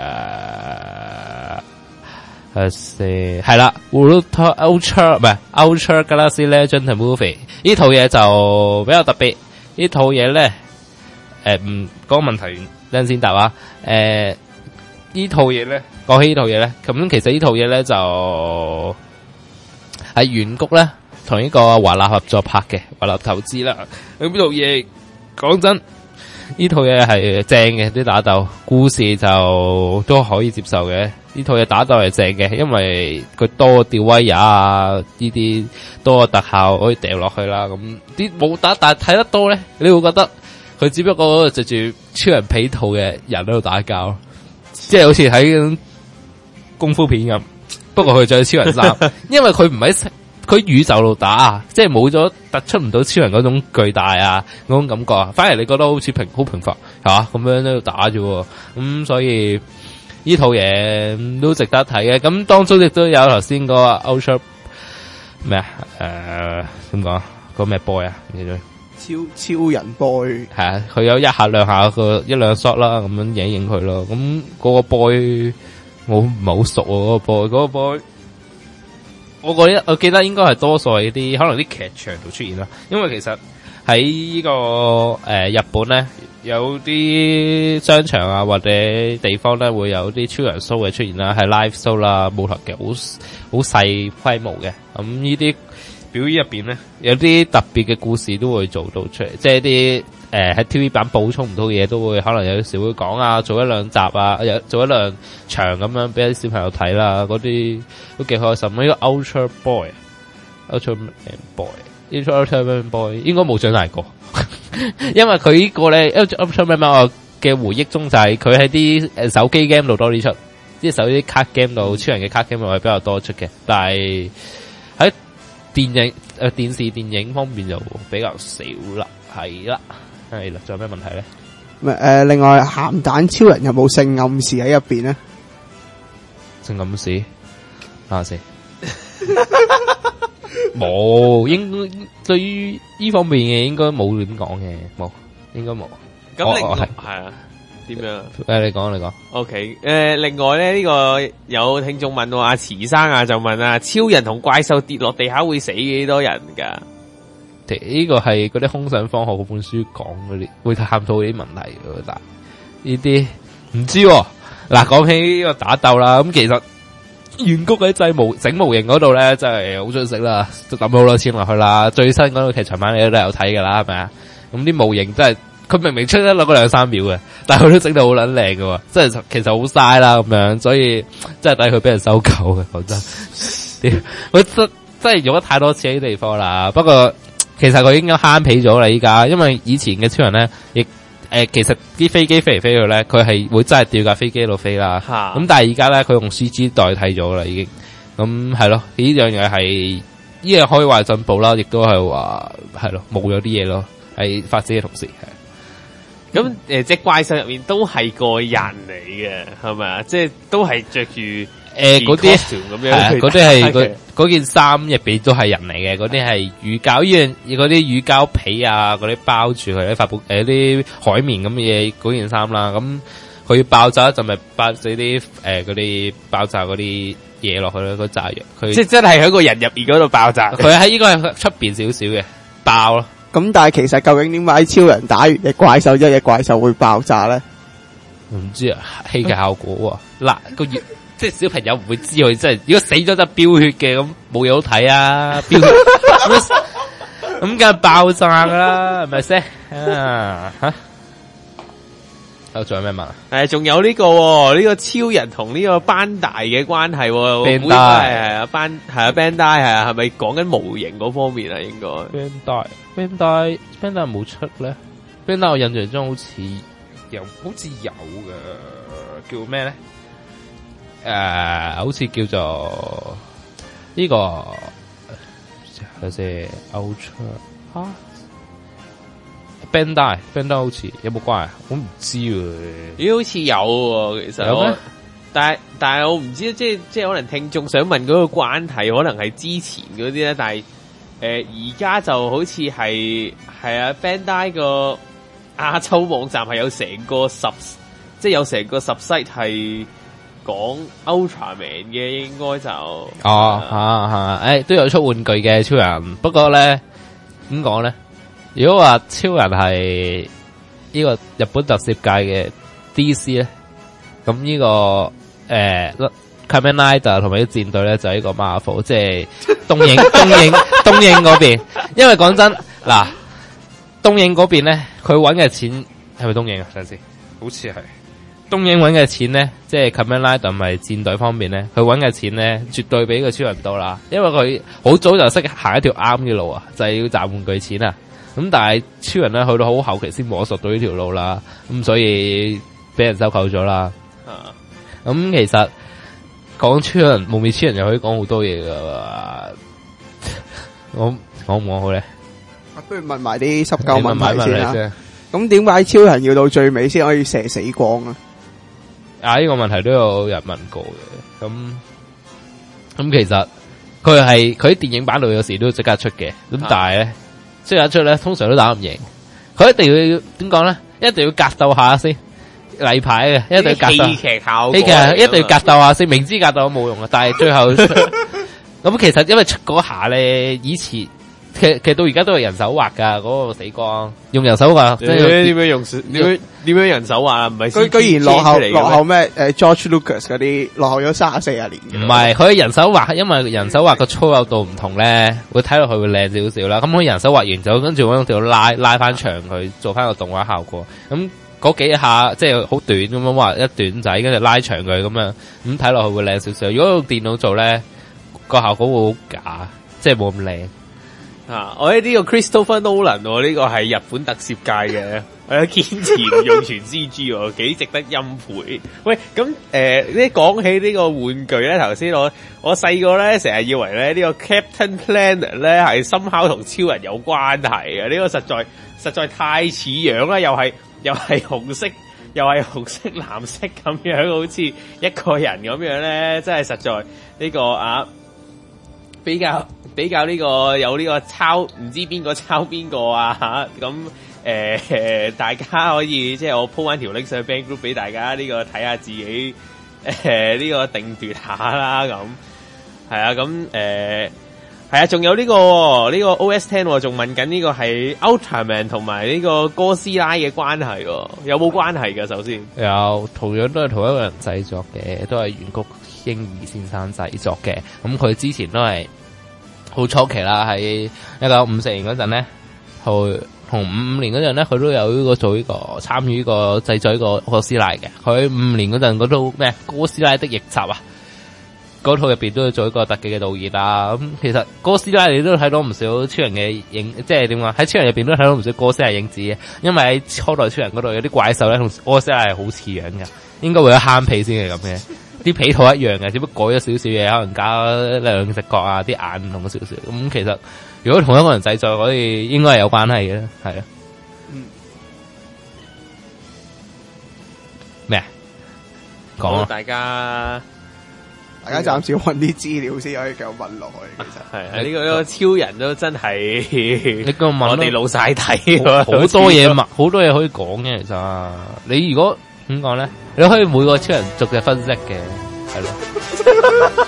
係啦 ，Ultra 唔係 Ultra Galaxy Legend Movie 呢套嘢就比較特別。呢套嘢咧，嗰個問題等陣先答啊。呢套嘢咧，講起呢套嘢咧，咁其實呢套嘢咧就係原谷咧同呢個華納合作拍嘅，華納投資啦。咁呢套嘢講真。呢套嘢係正嘅，啲打鬥故事就都可以接受嘅。呢套嘢打鬥係正嘅，因為佢多吊威亞啊，呢啲多個特效可以掉落去啦。咁啲冇打，但係睇得多咧，你會覺得佢只不過着住超人皮套嘅人喺度打交，即係好似睇功夫片咁。不過佢着超人衫，因為佢唔喺佢宇宙度打，即係冇咗突出唔到超人嗰種巨大啊嗰種感覺啊，反而你覺得好似好平凡係嘛咁樣喺度打啫，咁所以呢套嘢都值得睇嘅。咁當中亦都有頭先個 Ultra 咩點講個咩 boy 啊， 超人 boy 係啊，佢有一下兩下一兩 shot 啦，咁樣影佢咯。咁嗰個 boy 我唔係好熟喎，嗰個 boy。我記得應該係多數係啲可能啲劇場度出現啦，因為其實喺呢個日本咧有啲商場啊或者地方咧會有啲超人 show 嘅出現啦，係 live show 啦，舞台劇好細規模嘅。咁呢啲表演入邊咧有啲特別嘅故事都會做到出嚟，即係啲喺 TV 版補充唔到嘅嘢都會可能有時會講啊，做一兩集啊，做一兩場咁樣俾啲小朋友睇啦，嗰啲都幾開心。呢個 Ultra Man Boy 應該冇長大過，因為佢呢個咧 Ultra Man Boy 嘅回憶中就係佢喺啲手機 game 度多啲出，即係手機卡 game 度超人嘅卡 game 度係比較多出嘅，但係喺電視電影方面就比較少啦，係啦。仲有咩問題咧？ 另外鹹蛋超人有冇性暗示喺入邊咧？ 性暗示啊先，冇，應該對於呢方面嘅應該冇點講嘅，冇，應該冇。 咁另外係啊，點樣？ 你講。 OK， 另外咧呢個有聽眾問阿慈生啊，就問啊，超人同怪獸跌落地下會死幾多人㗎？ 呢個係嗰啲空想科學嗰本書講嗰啲，會探討啲問題嘅，但呢啲唔知喎。嗱，講起呢個打鬥啦，咁其實圓谷喺整模型嗰度咧，真係好出色啦，都抌好多錢落去啦。最新嗰套劇場版你都有睇噶啦，係咪啊？咁啲模型真係，佢明明出得落嗰2-3秒嘅，但係佢都整到好撚靚嘅，真係其實好嘥啦咁樣，所以真係抵佢俾人收購嘅，講真。佢真係用咗太多錢喺啲地方啦，不過。其實佢已經慳皮咗啦，依家，因為以前嘅超人咧，亦其實啲飛機飛嚟飛去咧，佢係會真係吊架飛機喺度飛啦。咁但係而家咧，佢用 CG 代替咗啦，已經。咁係咯，呢樣嘢係呢樣可以話進步啦，亦都係話係咯，冇咗啲嘢咯，喺發展嘅同時係。 咁即係怪獸入面都係個人嚟嘅，係咪啊？即係都係着住嗰啲咁樣，嗰啲係嗰件衫入邊都係人嚟嘅，嗰啲係乳膠嗰啲乳膠皮啊，嗰啲包住佢啲發布啲海綿咁嘅嘢嗰件衫啦。咁佢要爆炸就咪爆死啲嗰啲爆炸嗰啲嘢落去咯，嗰炸藥。佢即係真係喺個人入邊嗰度爆炸。 佢喺應該係出邊少少嘅爆咯。 咁但係其實究竟點解超人打完隻怪獸，一隻怪獸會爆炸咧？ 唔知啊，戲劇效果嗱個月。即係小朋友唔會知佢真係，如果死咗就飆血嘅，咁冇嘢好睇啊！飆血咁梗係爆炸噶啦，係咪先啊？仲有咩問？ 仲有呢個超人同呢個班大嘅關係，Bandai 係啊，Bandai 係啊，係咪講緊模型嗰方面啊？應該 Bandai 冇出咧 ，Bandai 我印象中好似有嘅，叫咩咧？好似叫做呢個有隻 Ultra Bandai 好似有冇關係？我唔知喎。 好似有喎，其實有咩？ 但係我唔知，即係可能聽眾想問嗰個關係，可能係之前嗰啲咧，但係而家就好似係啊 Bandai 個亞洲網站係有成個即係有成個site係講 Ultraman 嘅，應該就都有出玩具嘅超人，不過咧點講咧？如果話超人係呢個日本特攝界嘅 DC 咧，咁呢個Kamen Rider 同埋啲戰隊咧就係呢個 Marvel， 即係東映嗰邊。因為講真嗱，東映嗰邊咧，佢搵嘅錢係咪東映啊？等陣先，好似係。東映揾嘅錢咧，即係 Kamen Rider 同埋戰隊方面咧，佢揾嘅錢咧，絕對比個超人多啦。因為佢好早就識行一條啱嘅路啊，就係要賺玩具錢啊。 咁但係超人咧去到好後期先摸索到呢條路啦，咁所以俾人收購咗啦。咁其實講超人幪面超人又可以講好多嘢噶，我講唔講好咧？ 不如問埋啲濕鳩問題先啦。 先咁點解超人要到最尾先可以射死光啊？ 啊，呢個問題都有人問過嘅。咁其實佢喺電影版度有時都即刻出嘅，咁但係咧即刻出咧，通常都打唔贏。佢一定要點講咧？一定要格鬥下先。例牌嘅，一定要格鬥。 戲劇效果， 一定要格鬥下先，明知格鬥都冇用啊！但係最後咁其實因為出嗰下咧，以前其實到而家都係人手畫噶，嗰個死光用人手畫，即係點樣用點樣人手畫啊？唔係居然落後咩？George Lucas 嗰啲落後咗34年嘅。 唔係，佢人手畫，因為人手畫個粗幼度唔同咧，會睇落去會靚少少啦。咁佢人手畫完就跟住揾條拉翻長佢，做翻個動畫效果。咁嗰幾下即係好短咁樣畫一短仔，跟住拉長佢咁樣，咁睇落去會靚少少。如果用電腦做咧，個效果會好假，即係冇咁靚。 我呢個 Christopher Nolan 呢個係日本特攝界嘅，堅持唔用全 CG， 幾值得欽佩。喂，咁呢講起呢個玩具咧，頭先我細個咧成日以為咧呢個 Captain Planet 咧係somehow同超人有關係嘅，呢個實在太似樣啦，又係紅色藍色咁樣，好似一個人咁樣咧，真係實在呢個比較呢個有呢個抄唔知邊個抄邊個啊吓，咁大家可以即係我鋪翻條 link 上去 Band Group 俾大家呢個睇下自己呢個定奪下啦，咁係啊，咁係啊，仲有呢個 OS10 仲問緊呢個係 Ultraman 同埋呢個哥斯拉嘅關係，有冇關係㗎？首先有，同樣都係同一個人製作嘅，都係遠谷英二先生製作嘅。咁佢之前都係好初期啦，喺1954年嗰陣咧，同55年嗰陣咧，佢都有呢個做呢個參與呢個製作呢個哥斯拉嘅。佢55年嗰陣嗰套咩哥斯拉的逆襲啊，嗰套入邊都要做一個特技嘅導演啦。咁其實哥斯拉你都睇到唔少超人嘅影，即係點講？喺超人入邊都睇到唔少哥斯拉影子嘅。因為喺初代超人嗰度有啲怪獸咧，同哥斯拉係好似樣嘅，應該會有慳皮先係咁嘅。啲皮套一樣嘅，只不過改咗少少嘢，可能加兩隻角啊，啲眼唔同少少。咁其實如果同一個人製作，可以應該係有關係嘅，係啊。咩啊？講啊！ 大家暫時揾啲資料先可以繼續問落去。其實係呢個超人都真係你個問我哋老晒睇， 好多嘢好多嘢可以講嘅。其實你如果點講咧？你可以每個超人逐隻分析嘅，係咯。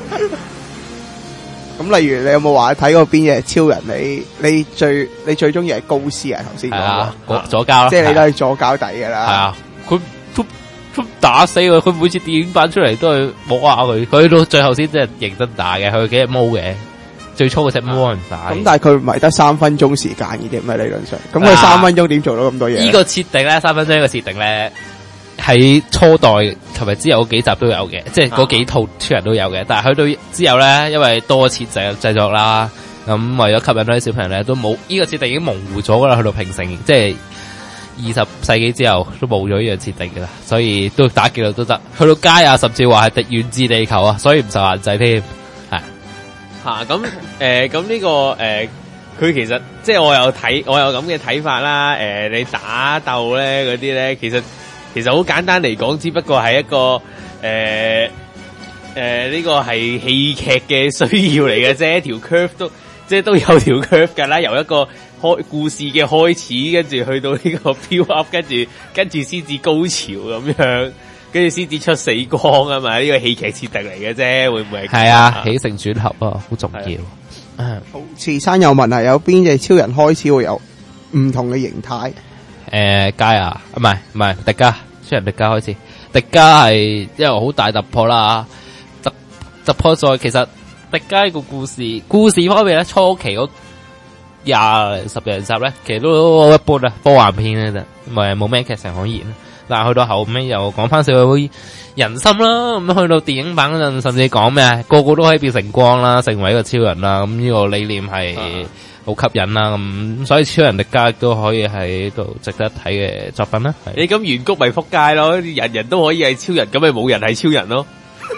咁例如你有冇話睇過邊隻超人？你最中意係高斯啊？頭先講過左膠啦， 即係你都係左膠底噶啦。 係啊，佢都打死佢，佢每次電影版出嚟都係摸下佢，佢到最後先真係認真打嘅。佢幾隻毛嘅，最初嗰隻毛人打。咁但係佢唔係得3分鐘時間嘅啫咩？理論上，咁佢3分鐘點做到咁多嘢？ 呢個設定咧，3分鐘呢個設定咧。喺初代同埋之後嗰幾集都有嘅，即係嗰幾套超人都有嘅。但係去到之後咧，因為多設製作啦，咁為咗吸引到啲小朋友咧，都冇呢個設定已經模糊咗噶啦。去到平成，即係20世紀之後都冇咗呢樣設定噶啦，所以都打幾耐都得。去到街啊，甚至話係遠至地球啊，所以唔受限制添。係吓咁咁呢個佢其實即係我有咁嘅睇法啦。你打鬥咧嗰啲咧，其實好簡單嚟講，只不過係一個呢個係戲劇嘅需要嚟嘅啫，條 curve 都有條 curve 噶啦，由一個故事嘅開始，跟住去到呢個 build up，跟住先至高潮咁樣，跟住先至出死光啊嘛，呢個戲劇設定嚟嘅啫，會唔會係啊？起承轉合啊，好重要。 好，慈山有問題，有邊隻超人開始會有唔同嘅形態？ 加啊，唔係迪迦，超人迪迦開始，迪迦係一個好大突破啦，突破在其實迪迦個故事方面咧，初期嗰10零集咧，其實都一般啊，科幻片咧啫，冇咩劇情可言。 但係去到後尾又講翻少少人心啦，咁去到電影版嗰陣，甚至講咩啊，個個都可以變成光啦，成為一個超人啦，咁呢個理念係好吸引啦，咁所以超人迪迦都可以喺度值得睇嘅作品啦。 你咁圓谷咪撲街咯，人人都可以係超人，咁咪冇人係超人咯。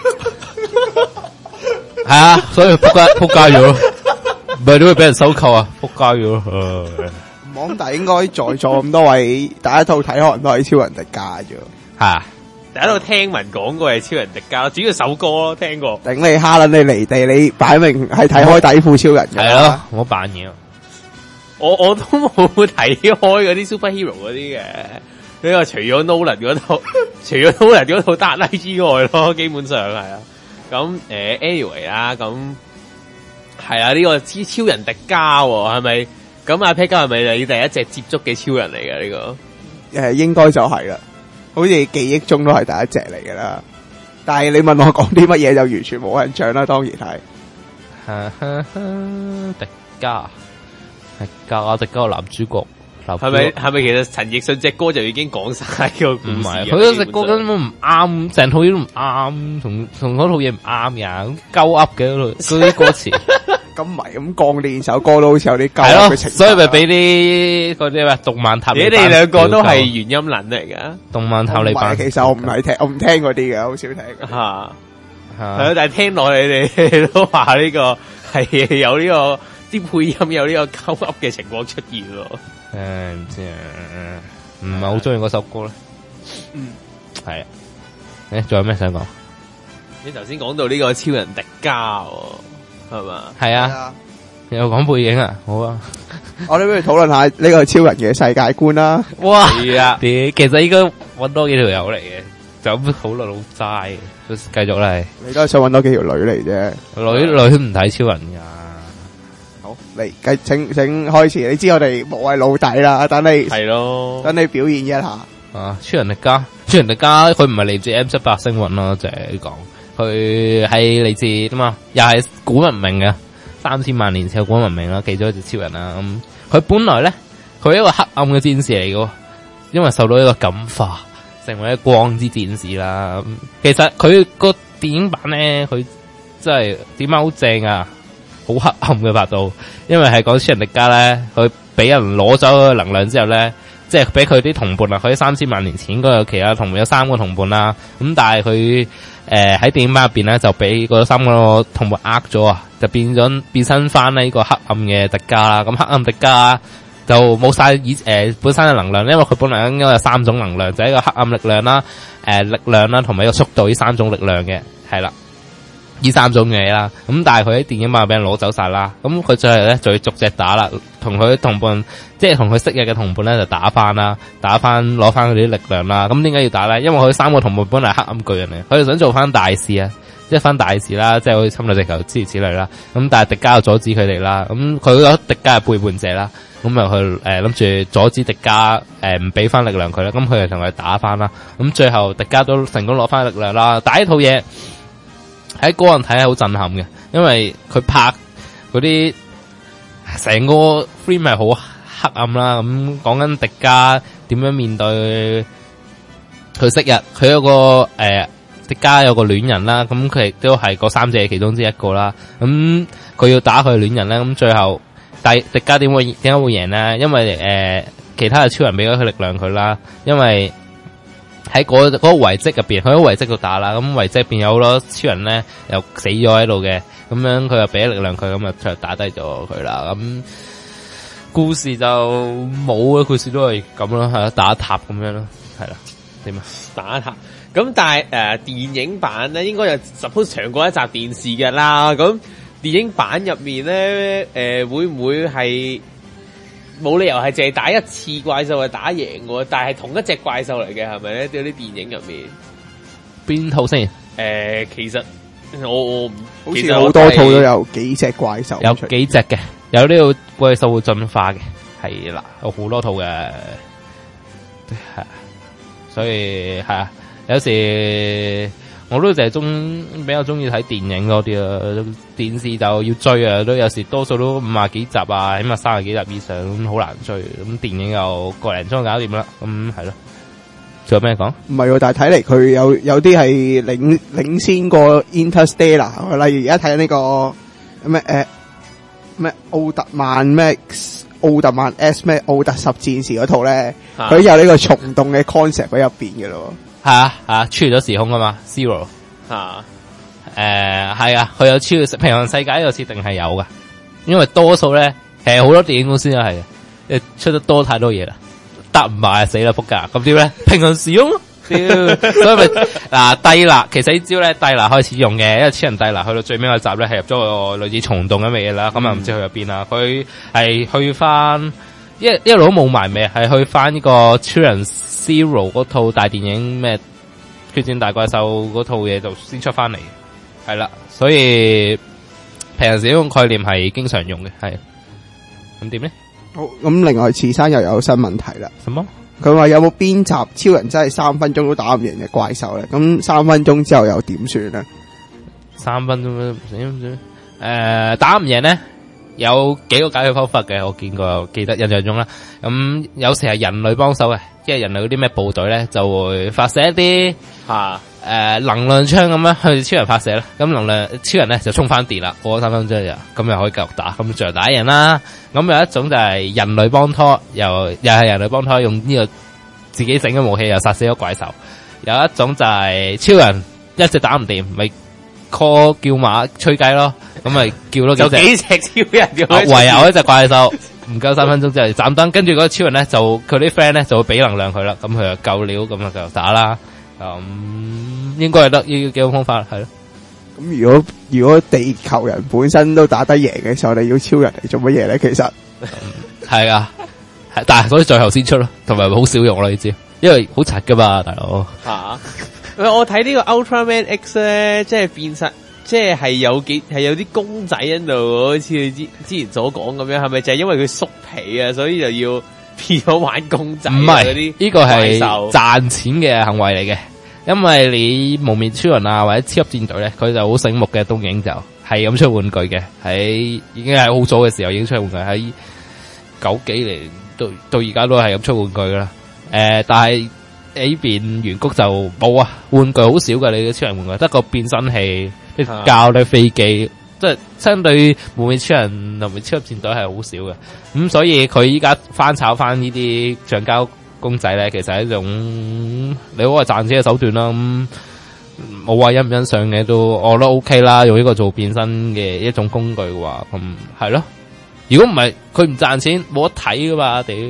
係啊，所以撲街咗咯，唔係都會俾人收購啊，撲街咗咯。 網大應該在座咁多位，第一套睇可能都係超人迪迦啫。 係第一套聽聞講過係超人迪迦，主要首歌咯，聽過。 頂你蝦撚你離地，你擺明係睇開底褲超人嘅。 係咯，我扮嘢。 我都冇睇開嗰啲 superhero 嗰啲嘅，呢個除咗 Nolan 嗰套，除咗 Nolan 嗰套 Dark Knight 之外咯，基本上係啊。咁anyway 啦，咁係啊，呢個超人迪迦係咪？咁阿 Pat 哥係咪你第一隻接觸嘅超人嚟嘅呢個？ 應該就係啦，好似記憶中都係第一隻嚟噶啦。但係你問我講啲乜嘢就完全冇印象啦，當然係。 迪迦。迪迦男主角， 係咪其實陳奕迅隻歌就已經講晒個故事？唔係， 佢嗰隻歌根本唔啱，成套嘢都唔啱，同嗰套嘢唔啱呀，鳩噏嘅嗰啲歌詞。 咁唔係咁鋼煉首歌都好似有啲鳩噏嘅情， 所以咪俾啲嗰啲咩動漫塔。 你哋兩個都係原音撚嚟噶， 動漫塔嚟版。 其實我唔聽嗰啲嘅，好少聽。 係啊，但係聽落你哋都話呢個係有呢個。啲配音有呢個鳩噏嘅情況出現咯。 唔知啊，唔係好中意嗰首歌咧。係啊。仲有咩想講？ 你頭先講到呢個超人迪迦，係嘛？ 係啊。又講背景啊，好啊。 我哋不如討論下呢個超人嘅世界觀啦。 哇！係啊。其實應該搵多幾條友嚟嘅，就咁討論好齋。繼續啦。 你都係想搵多幾條女嚟啫。 女唔睇超人噶。 嚟，請開始。你知我哋無謂老底啦，等你係咯，等你表現一下。 超人迪迦佢唔係嚟自 M78 星雲咯，就係講佢係嚟自點啊？又係古文明嘅3000萬年前嘅古文明啦，記咗一隻超人啦。咁佢本來咧，佢係一個黑暗嘅戰士嚟嘅，因為受到一個感化，成為一個光之戰士啦。其實佢個電影版咧，佢真係點解好正啊！好黑暗嘅拍到，因為係講超人迪迦咧，佢俾人攞走個能量之後咧，即係俾佢啲同伴啦。佢喺3000萬年前應該有其他同伴，有3個同伴啦。咁但係佢喺電影版入邊咧，就俾嗰3個同伴呃咗啊，就變身翻呢個黑暗嘅迪迦啦。咁黑暗迪迦就冇晒本身嘅能量，因為佢本來應該有3種能量，就係一個黑暗力量啦、力量啦，同埋一個速度呢3種力量嘅，係啦。呢3種嘢啦，咁但係佢喺電影版俾人攞走晒啦，咁佢最後咧就要逐隻打啦，同佢同伴，即係同佢昔日嘅同伴咧就打翻啦，攞翻佢啲力量啦。咁點解要打咧？因為佢3個同伴本來係黑暗巨人嚟，佢哋想做翻大事啊，即係翻大事啦，即係好似侵略地球諸如此類啦。咁但係迪迦又阻止佢哋啦，咁佢覺得迪迦係背叛者啦，咁又去諗住阻止迪迦唔俾翻力量佢啦，咁佢就同佢打翻啦。咁最後迪迦都成功攞翻力量啦，但係呢套嘢喺個人睇係好震撼嘅，因為佢拍嗰啲成個 frame 係好黑暗啦。咁講緊迪迦點樣面對佢昔日，佢有個迪迦有個戀人啦，咁佢亦都係個3者其中之一個啦。咁佢要打佢戀人咧，咁最後但迪迦點解會贏咧？因為其他嘅超人俾咗佢力量佢啦，因為喺嗰個遺跡入邊，佢喺遺跡度打啦，咁遺跡入邊有好多超人咧，又死咗喺度嘅，咁樣佢又俾力量佢，咁就打低咗佢啦。咁故事就冇嘅，故事都係咁咯，係打塔咁樣咯，係啦，點啊？ 打塔咁，但係電影版咧，應該又 suppose 長過一集電視嘅啦。咁電影版入面咧，會唔會係？冇理由係淨係打一次怪獸就打贏嘅，但係同一隻怪獸嚟嘅，係咪咧？有啲電影入面邊套先？ 其實我好似好多套都有幾隻怪獸， 有幾隻嘅，有呢個怪獸會進化嘅，係啦，有好多套嘅，係，所以係啊，有時我都淨係比較中意睇電影多啲啦，電視就要追啊，都有時多數都50幾集啊，起碼30幾集以上，咁好難追。咁電影又個零鐘搞掂啦，咁係咯。 仲有咩講？ 唔係喎，但係睇嚟佢有啲係領先過 Interstellar，例如而家睇緊呢個咩奧特曼 S 咩奧特十戰士嗰套咧，佢有呢個蟲洞嘅 concept 喺入邊嘅咯。 係啊，超越咗時空啊嘛 ，Zero 係啊，佢有超越平行世界呢個設定係有噶，因為多數咧其實好多電影公司都係嘅，出得多太多嘢啦，得唔埋死啦仆街，咁點咧？平行時空。所以咪帝拿其實呢招咧，帝拿開始用嘅，因為超人帝拿去到最尾嗰集咧係入咗個類似蟲洞咁嘅嘢啦，咁啊唔知去咗邊啦。佢係去翻一路都冇埋尾，係去翻呢個超人 Zero 嗰套大電影咩決戰大怪獸嗰套嘢就先出翻嚟，係啦。所以平行時空概念係經常用嘅，係咁點咧？ 好，咁另外慈山又有新問題啦。 什麼？ 佢話有冇邊集超人真係3分鐘都打唔贏嘅怪獸咧？咁3分鐘之後又點算咧？3分鐘打唔贏咧，有幾個解決方法嘅，我見過，記得印象中啦。咁有時係人類幫手嘅，即係人類嗰啲咩部隊咧，就會發射一啲能量槍咁樣去超人發射啦。咁能量超人咧就充翻電啦，過咗3分鐘就咁又可以繼續打，咁就打贏啦。咁有一種就係人類幫拖，又係人類幫拖，用呢個自己整嘅武器又殺死咗怪獸。有一種就係超人一直打唔掂，咪 call 叫馬吹雞咯，咁咪叫多幾隻超人唯有一隻怪獸唔夠3分鐘之後斬燈，跟住嗰個超人咧就佢啲 friend 咧就會俾能量佢啦，咁佢就夠料，咁就打啦。應該係得呢幾種方法係咯。 咁如果地球人本身都打得贏嘅時候，你要超人嚟做乜嘢咧？其實係啊，但係所以最後先出咯，同埋好少用咯，你知，因為好柒噶嘛，大佬。 我睇呢個 Ultraman X 咧，即係變實，即係有啲公仔喺度，好似你之前所講咁樣，係咪就係因為佢縮皮啊，所以就要變咗玩公仔？唔係， 呢個係賺錢嘅行為嚟嘅。因為你無面超人啊或者超級戰隊咧，佢就好醒目嘅，東映就係咁出玩具嘅，喺已經係好早嘅時候已經出玩具，喺90幾年到而家都係咁出玩具噶啦。但係呢邊圓谷就冇啊，玩具好少噶，你嘅超人玩具得個變身器、啲膠、啲飛機，即係相對無面超人同埋超級戰隊係好少嘅。咁所以佢依家翻炒翻呢啲橡膠公仔咧，其實係一種你好話賺錢嘅手段啦。咁冇話欣唔欣賞嘅，都我覺得 OK 啦。用呢個做變身嘅一種工具嘅話，咁係咯。如果唔係佢唔賺錢，冇得睇噶嘛，屌！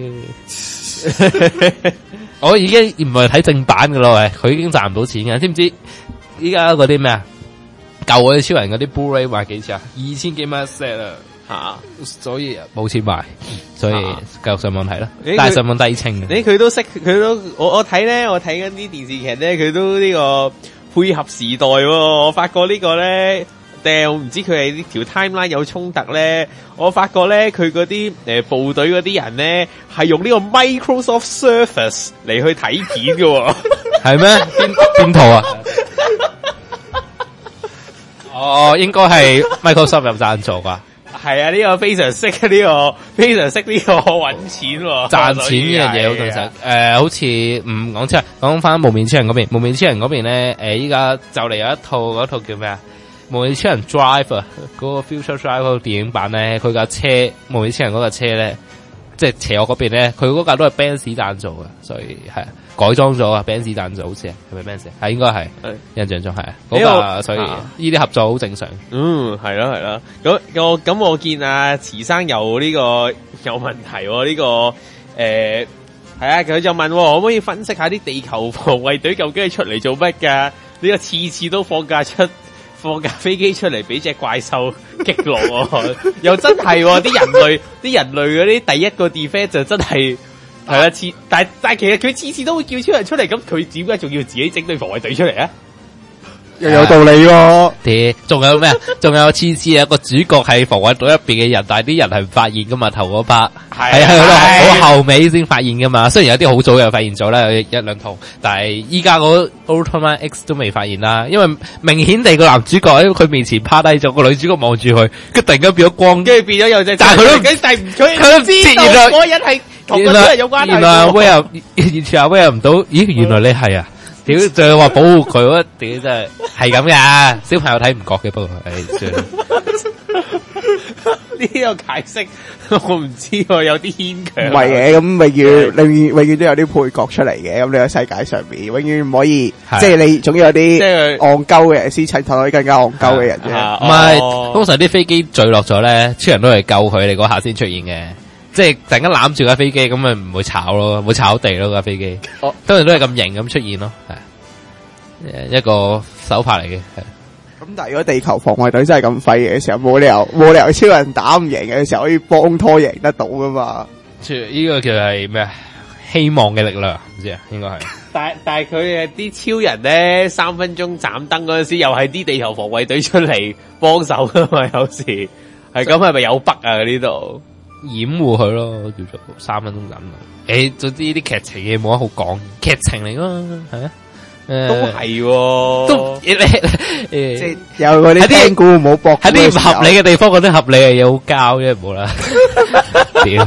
我已經唔係睇正版噶咯，佢已經賺唔到錢嘅，知唔知？依家嗰啲咩啊？舊嗰啲超人嗰啲 Blu-ray 賣幾錢啊？2000幾蚊一 set 啊！所以冇錢買，所以繼續上網睇啦。但係上網低清嘅。 佢都識，佢都我睇咧，我睇緊啲電視劇咧，佢都呢個配合時代喎。我發覺呢個咧，我唔知佢係呢條 timeline 有衝突咧。我發覺咧，佢嗰啲部隊嗰啲人咧，係用呢個 Microsoft Surface 嚟去睇片嘅。 係咩？邊套啊？哦，應該係 Microsoft 有贊助噶。 係啊，呢個非常識呢個搵錢喎， 賺錢呢樣嘢好正常。好似唔講出嚟，講翻無面超人嗰邊。無面超人嗰邊咧，依家就嚟有一套嗰套叫咩啊？無面超人 Drive 啊，嗰個 Future Drive 嗰個電影版咧，佢架車無面超人嗰架車咧，即係邪惡嗰邊咧，佢嗰架都係 Benz 贊助嘅，所以係改裝咗啊 Benz 贊助好似係咪 Benz？係應該係，印象中係嗰架，所以呢啲合作好正常。 係咯。咁我見阿慈生有問題喎，呢個係啊，佢就問可唔可以分析下啲地球防衛隊究竟係出嚟做乜㗎？呢個次都放架飛機出嚟俾隻怪獸擊落喎，又真係啲人類嗰啲第一個 defense 就真係係啦，但係其實佢次都會叫超人出嚟，咁佢點解仲要自己整隊防衛隊出嚟啊？ 又有道理喎。 仲有咩？仲有次有一個主角係防衛隊入邊嘅人，但係啲人係唔發現噶嘛，頭嗰 part 係好後尾先發現噶嘛。雖然有啲好早就發現咗啦，有一兩套，但係依家嗰 Ultraman X 都未發現啦。因為明顯地個男主角喺佢面前趴低咗，個女主角望住佢，佢突然間變咗光，跟住變咗有隻，但係佢都唔知道嗰人係同個超人有關係。 原來阿威又完全阿威又唔到，咦？原來你係啊？屌，仲要話保護佢，我屌真係咁噶，小朋友睇唔覺嘅，不過算啦。 呢個解釋我唔知喎，有啲牽強。 唔係嘅，咁永遠都有啲配角出嚟嘅。咁你個世界上面永遠唔可以，即係你總要有啲戇鳩嘅人先襯托到更加戇鳩嘅人啫。 唔係，通常啲飛機墜落咗咧，超人都係救佢哋嗰下先出現嘅。即係突然間攬住架飛機，咁咪唔會炒咯，唔會炒地咯架飛機。當然都係咁型咁出現咯，係一個手法嚟嘅。 咁但係如果地球防衛隊真係咁廢嘅時候，冇理由超人打唔贏嘅時候可以幫拖贏得到噶嘛？ 呢個叫係咩啊？希望嘅力量，唔知啊，應該係。 但係佢啲超人咧，3分鐘斬燈嗰陣時，又係啲地球防衛隊出嚟幫手噶嘛？有時係咁，係咪有北啊？呢度？ 掩護佢咯，叫做3分鐘斬。總之呢啲劇情嘢冇得好講，劇情嚟咯，係啊， 都係， 都即係有嗰啲聽故唔好搏， 喺啲唔合理嘅地方，嗰啲合理嘅嘢好交啫，冇啦。屌，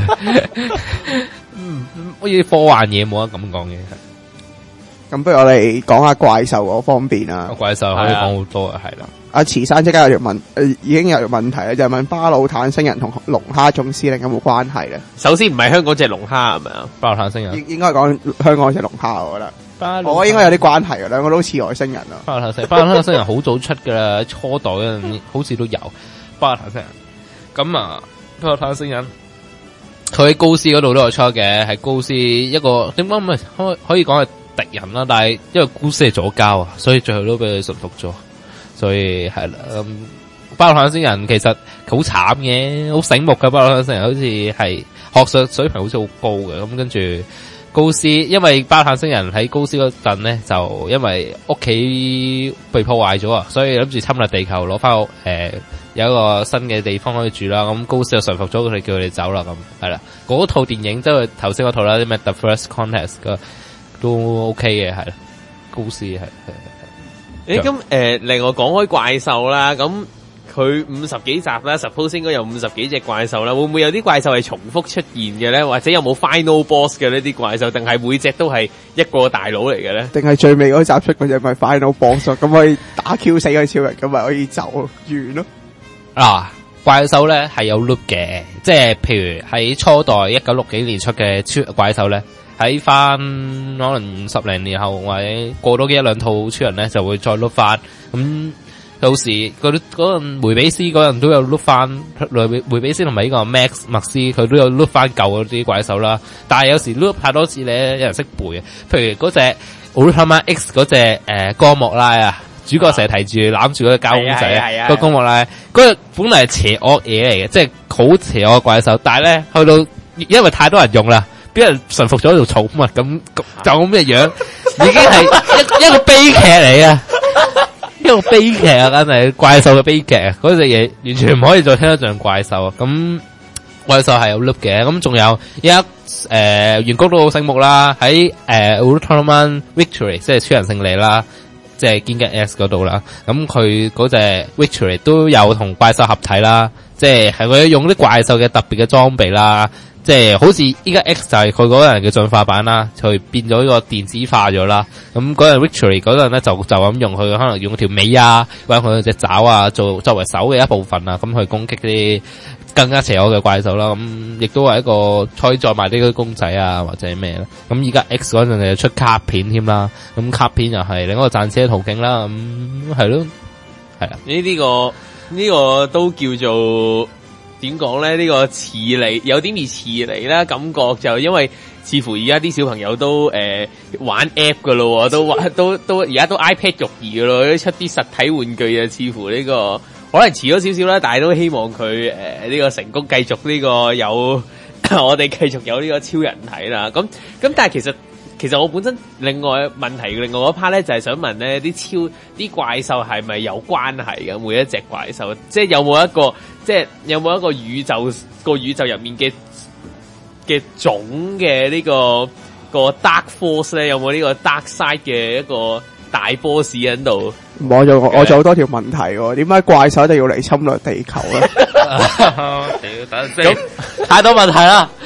好似科幻嘢冇得咁講嘅。 咁不如我哋講下怪獸嗰方面啊。 怪獸可以講好多啊，係啦。 阿慈生即刻有條問，已經有條問題啦，就係問巴魯坦星人同龍蝦總司令有冇關係咧？ 首先唔係香港隻龍蝦係咪啊？ 巴魯坦星人應該講香港隻龍蝦，我覺得。我應該有啲關係嘅，兩個都似外星人啊。 巴魯坦星人好早出噶啦，初代嗰陣好似都有巴魯坦星人。咁啊，巴魯坦星人佢喺高斯嗰度都有出嘅，係高斯一個點解唔係可以講係敵人啦？但係因為高斯係左膠啊，所以最後都俾佢馴服咗。所以係啦，巴魯坦星人其實好慘嘅，好醒目嘅巴魯坦星人，好似係學術水平好似好高嘅。咁跟住高斯，因為巴魯坦星人喺高斯嗰陣咧，就因為屋企被破壞咗啊，所以諗住侵略地球，攞翻有一個新嘅地方可以住啦。咁高斯就馴服咗佢哋，叫佢哋走啦。咁係啦，嗰套電影即係頭先嗰套啦，啲咩 The First Contact 嘅都 OK 嘅，係啦，高斯係。 咁另外講開怪獸啦，咁佢50幾集啦 ，suppose 應該有50幾隻怪獸啦，會唔會有啲怪獸係重複出現嘅咧？或者有冇 final boss 嘅呢啲怪獸，定係每隻都係一個大佬嚟嘅咧？ 定係最尾嗰集出嗰隻咪 final boss 咁可以打 Q 死個超人，咁咪可以走完咯？ 怪獸咧係有 loop 嘅，即係譬如喺初代1960幾年出嘅超怪獸咧。喺翻可能10零年後或者過多一兩套超人咧，就會再碌翻。咁到時嗰陣梅比斯嗰陣都有碌翻，梅比斯同埋呢個 Max 麥斯佢都有碌翻舊嗰啲怪獸啦。但係有時碌太多次咧，有人識背嘅。譬如嗰隻 Ultraman X 嗰隻哥莫拉啊，主角成日提住攬住嗰個膠公仔，個哥莫拉嗰隻本嚟係邪惡嘢嚟嘅，即係好邪惡嘅怪獸。但係咧去到因為太多人用啦。俾人馴服咗條寵物咁就咁嘅樣，已經係一個悲劇嚟啊！一個悲劇啊，簡直係怪獸嘅悲劇啊！嗰隻嘢完全唔可以再聽得像怪獸啊！咁怪獸係有 loop 嘅，咁仲有圓谷都好醒目啦，喺Ultraman Victory 即係超人勝利啦，即係堅擊 S 嗰度啦。咁佢嗰隻 Victory 都有同怪獸合體啦，即係佢用啲怪獸嘅特別嘅裝備啦。即係好似依家 X 就係佢嗰陣嘅進化版啦，佢變咗呢個電子化咗啦。咁嗰陣 Victory 嗰陣咧就咁用佢，可能用條尾啊，或者佢隻爪啊，作為手嘅一部分啊，咁去攻擊啲更加邪惡嘅怪獸啦。咁亦都係一個可以再賣啲公仔啊，或者咩啦。咁依家 X 嗰陣就出卡片添啦，咁卡片又係另一個賺錢嘅途徑啦。咁係咯，係啊， 呢個都叫做。點講咧？呢個似嚟有啲似嚟啦，感覺就因為似乎而家啲小朋友都玩 app 噶咯，都而家都 iPad 育兒噶咯，出啲實體玩具啊，似乎呢個可能遲咗少少啦，但係都希望佢呢個成功繼續呢個有我哋繼續有呢個超人睇啦。咁但係其實我本身另外嗰 part 咧就係想問咧啲怪獸係咪有關係嘅？每一隻怪獸即係有冇一個宇宙入面嘅總嘅呢個 Dark Force 咧？有冇呢個 Dark Side 嘅一個大 boss 喺度？ 我仲好多條問題喎，點解怪獸一定要嚟侵略地球咧？ 屌，等陣先，太多問題啦！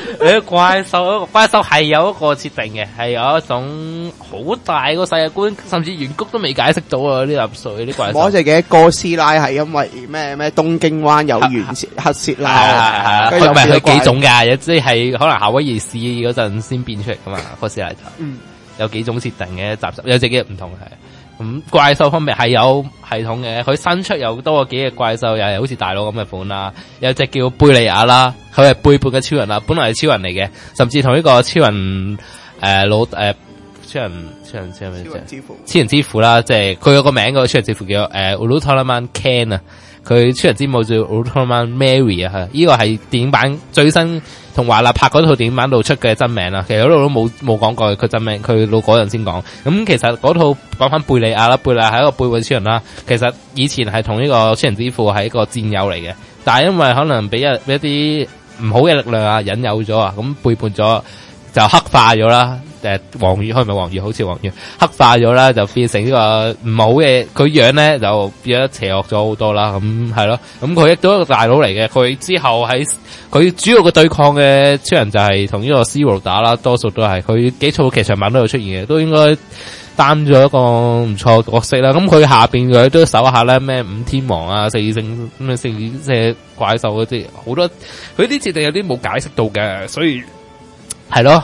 怪獸係有一個設定嘅，係有一種好大個世界觀，甚至原谷都未解釋到啊！呢集數啲怪獸。 我就記得哥斯拉係因為咩東京灣有黑切拉， 佢唔係佢幾種㗎，即係可能夏威夷市嗰陣先變出嚟㗎嘛。哥斯拉就有幾種設定嘅集集，有隻幾唔同係。咁怪獸方面係有系統嘅，佢新出有多個幾隻怪獸，又係好似大佬咁嘅款啦。有隻叫貝利亞啦，佢係背叛嘅超人啦，本來係超人嚟嘅，甚至同呢個超人超人之父啦，即係佢有個名個超人之父叫Ultraman Ken 啊，佢超人之母叫 Ultraman Mary 啊，呢個係電影版最新同華納拍嗰套電影版度出嘅真名啦，其實嗰度都冇講過佢真名，佢到嗰陣先講。咁其實嗰套講翻貝利亞啦，貝利亞係一個背叛超人啦，其實以前係同呢個超人之父係一個戰友嚟嘅，但係因為可能俾一啲唔好嘅力量啊引誘咗啊，咁背叛咗就黑化咗啦。黃宇開咪黃宇，好似黃宇黑化咗啦，就變成呢個唔好嘅，佢樣咧就變得邪惡咗好多啦。咁係咯，咁佢亦都係一個大佬嚟嘅。佢之後喺佢主要嘅對抗嘅超人就係同呢個 Zero 打啦，多數都係佢幾套劇場版都有出現嘅，都應該擔咗一個唔錯嘅角色啦。咁佢下邊佢都手下咧咩五天王啊、四星咩四隻怪獸嗰啲好多，佢啲設定有啲冇解釋到嘅，所以係咯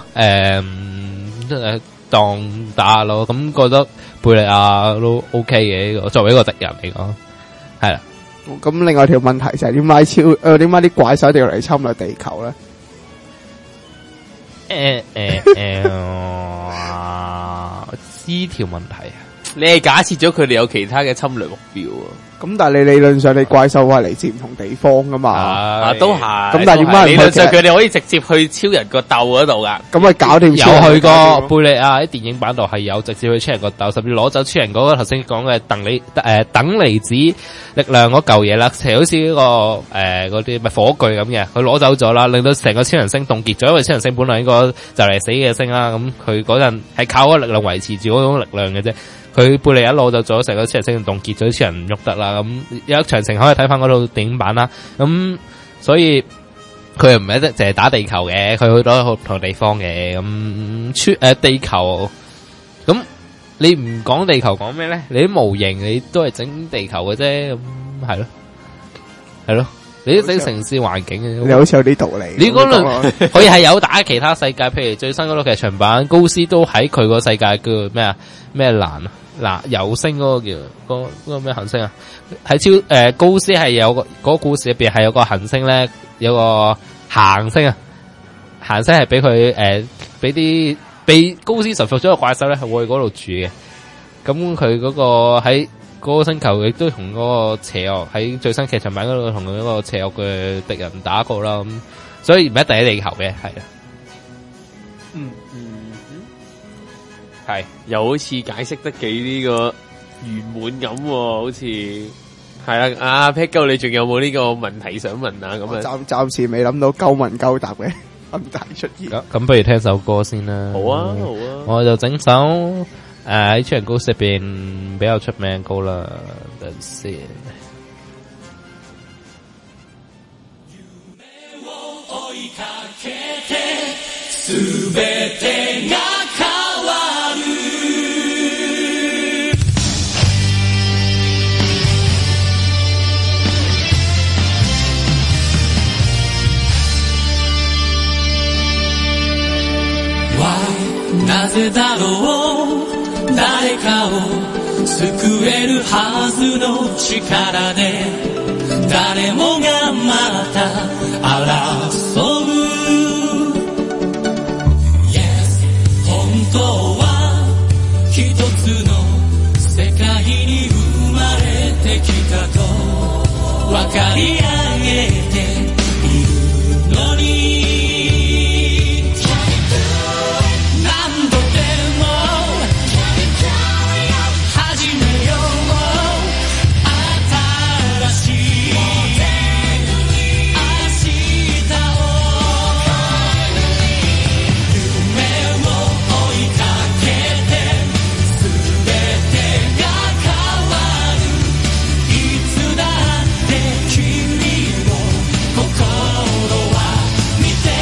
當打咯，咁覺得貝利亞都 OK 嘅，作為一個敵人嚟講，係啦。 咁另外條問題就係點解點解啲怪獸一定要嚟侵略地球咧？ 呢條問題啊， 你係假設咗佢哋有其他嘅侵略目標啊？ 咁但係你理論上你怪獸係嚟自唔同地方噶嘛？ 都係。 咁但係點解理論上佢哋可以直接去超人個竇嗰度噶？ 咁咪搞掂？ 有去過貝利亞喺電影版度係有直接去超人個竇，甚至攞走超人嗰個頭先講嘅等離子力量嗰嚿嘢啦，好似嗰個嗰啲咪火炬咁嘅，佢攞走咗啦，令到成個超人星凍結咗，因為超人星本來應該就嚟死嘅星啦，咁佢嗰陣係靠嗰個力量維持住嗰種力量嘅啫。佢貝利亞攞走咗成個超人星凍結咗，超人唔喐得啦。咁有一詳情可以睇翻嗰套電影版啦。咁所以佢又唔係淨係打地球嘅，佢去到好唔同地方嘅。咁地球咁你唔講地球講咩咧？你啲模型你都係整地球嘅啫。咁係咯，你都整城市環境嘅。 你好似有啲道理。 你嗰輪佢係有打其他世界，譬如最新嗰套劇場版高斯都喺佢個世界叫咩啊？咩蘭有星嗰個叫嗰個咩行星啊？喺高斯係有個嗰個故事入邊係有個行星咧，有個行星啊，行星係俾佢俾高斯馴服咗個怪獸咧，係會去嗰度住嘅。咁佢嗰個喺嗰個星球亦都同嗰個邪惡喺最新劇場版嗰度同佢嗰個邪惡嘅敵人打過啦。咁所以唔一定喺地球嘅，係啊。係， 又好似解釋得幾呢個圓滿咁，好似係啦。阿 Pat 哥，你仲有冇呢個問題想問啊？咁啊， 暫時未諗到鳩問鳩答嘅問題出現。 咁不如聽首歌先啦。 好啊，好啊。 我就整首喺超人高斯入邊比較出名嘅歌啦。等先。 なぜだろう誰かを救えるはずの力で誰もがまた争う Yes 本当は一つの世界に生まれてきたと分かり上げているのに見て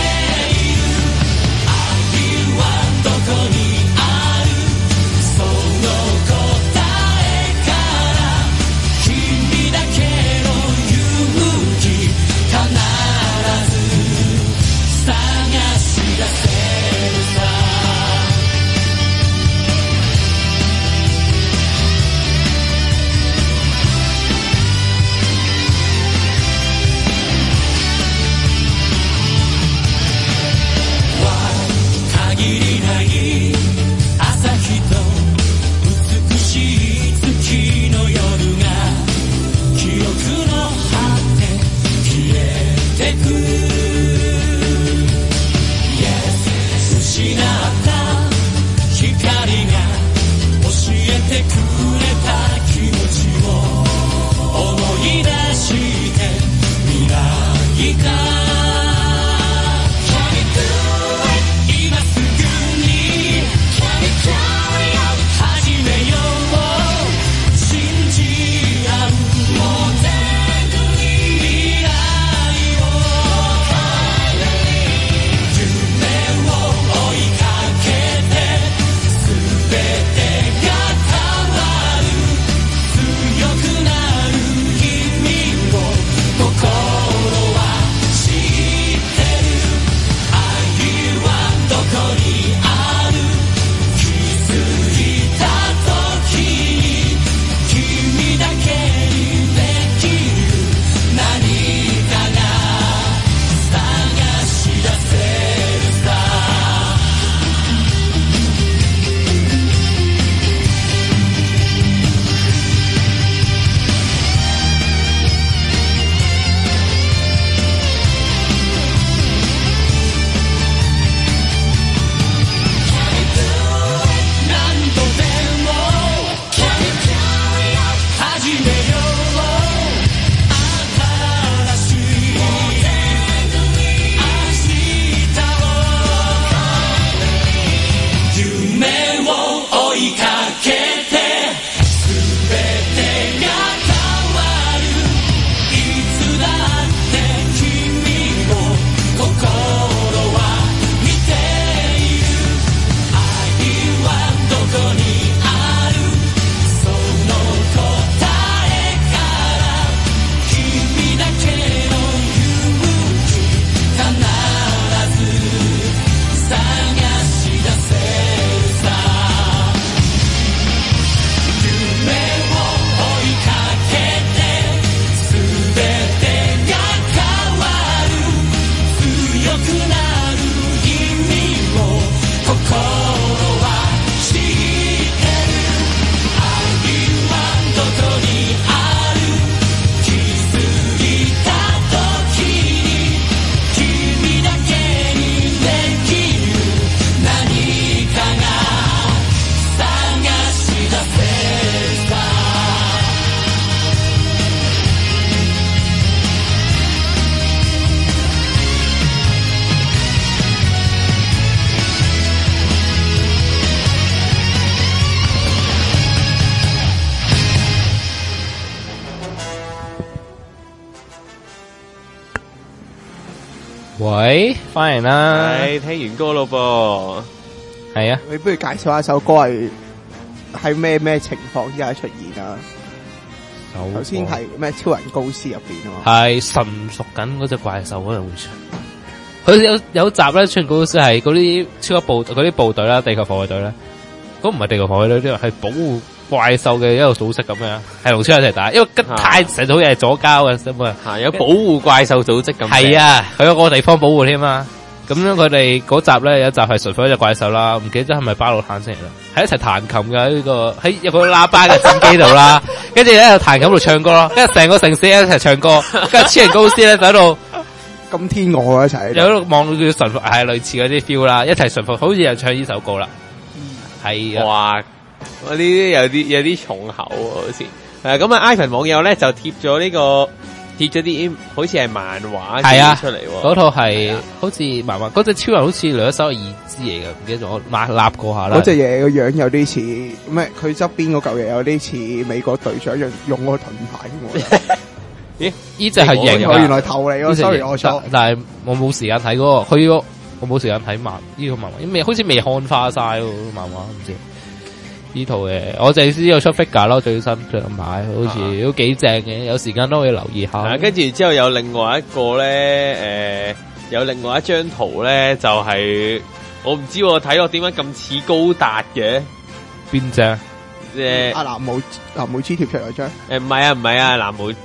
喂，翻嚟啦， 係聽完歌咯噃， 係啊， 你不如介紹下首歌係咩情況之下出現啊？頭先係咩超人高斯入邊啊嘛， 係馴熟緊嗰隻怪獸嗰陣會唱。佢有集咧，超人高斯係嗰啲超級嗰啲部隊啦，地球防衛隊啦，嗰唔係地球防衛隊，呢個係保護怪獸嘅一個組織咁樣，係同超人一齊打，因為太成套嘢係左膠嘅，根本係有保護怪獸組織咁。 係啊，佢有個地方保護添啊。咁樣佢哋嗰集咧有一集係馴服一隻怪獸啦，唔記得係咪巴魯坦星嚟啦，係一齊彈琴嘅呢個喺有個喇叭嘅戰機度啦，跟住咧喺度彈琴度唱歌咯，跟住成個城市一齊唱歌，跟住超人高斯咧就喺度咁天鵝一齊， 有喺度望到佢馴服，係類似嗰啲 feel 啦，一齊馴服，好似又唱呢首歌啦，係啊， 哇，呢啲有啲重口喎，好似咁啊 ，Ivan 網友咧就貼咗呢個。貼咗啲好似係漫畫嘅出嚟喎， 嗰套係好似漫畫，嗰隻超人好似兩手係二支嚟嘅，唔記得咗，我立過下啦。 嗰隻嘢個樣有啲似咩？佢側邊嗰嚿嘢有啲似美國隊長用嗰個盾牌咦？呢隻係型我原來頭嚟喎 ，sorry 我錯。 但係我冇時間睇嗰個，我冇時間睇呢個漫畫，好似未漢化晒喎漫畫，唔知。呢套嘅，我淨係知有出 figure 咯，最新買，好似都幾正嘅，有時間都可以留意下。 跟住之後有另外一個咧，有另外一張圖咧，就係我唔知睇落點解咁似高達嘅， 邊張？ 阿藍莓之貼出嚟張？ 唔係啊，藍莓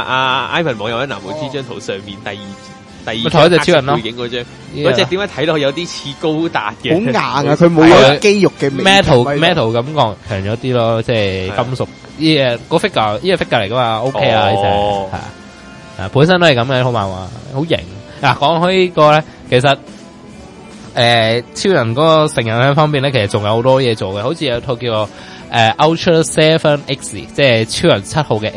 Ivan 網友喺藍莓之張圖上面第二台隻超人咯， 背景嗰張，嗰隻點解睇落有啲似高達嘅？ 好硬啊！佢冇有肌肉嘅 metal 感覺強咗啲咯，即係金屬。呢個 figure 嚟噶嘛 ？OK 啊，呢隻係啊，本身都係咁嘅，好漫畫，好型。嗱，講開呢個咧，其實超人嗰個成人向方面咧，其實仲有好多嘢做嘅，好似有套叫做Ultra 7X， 即係超人7號嘅 X。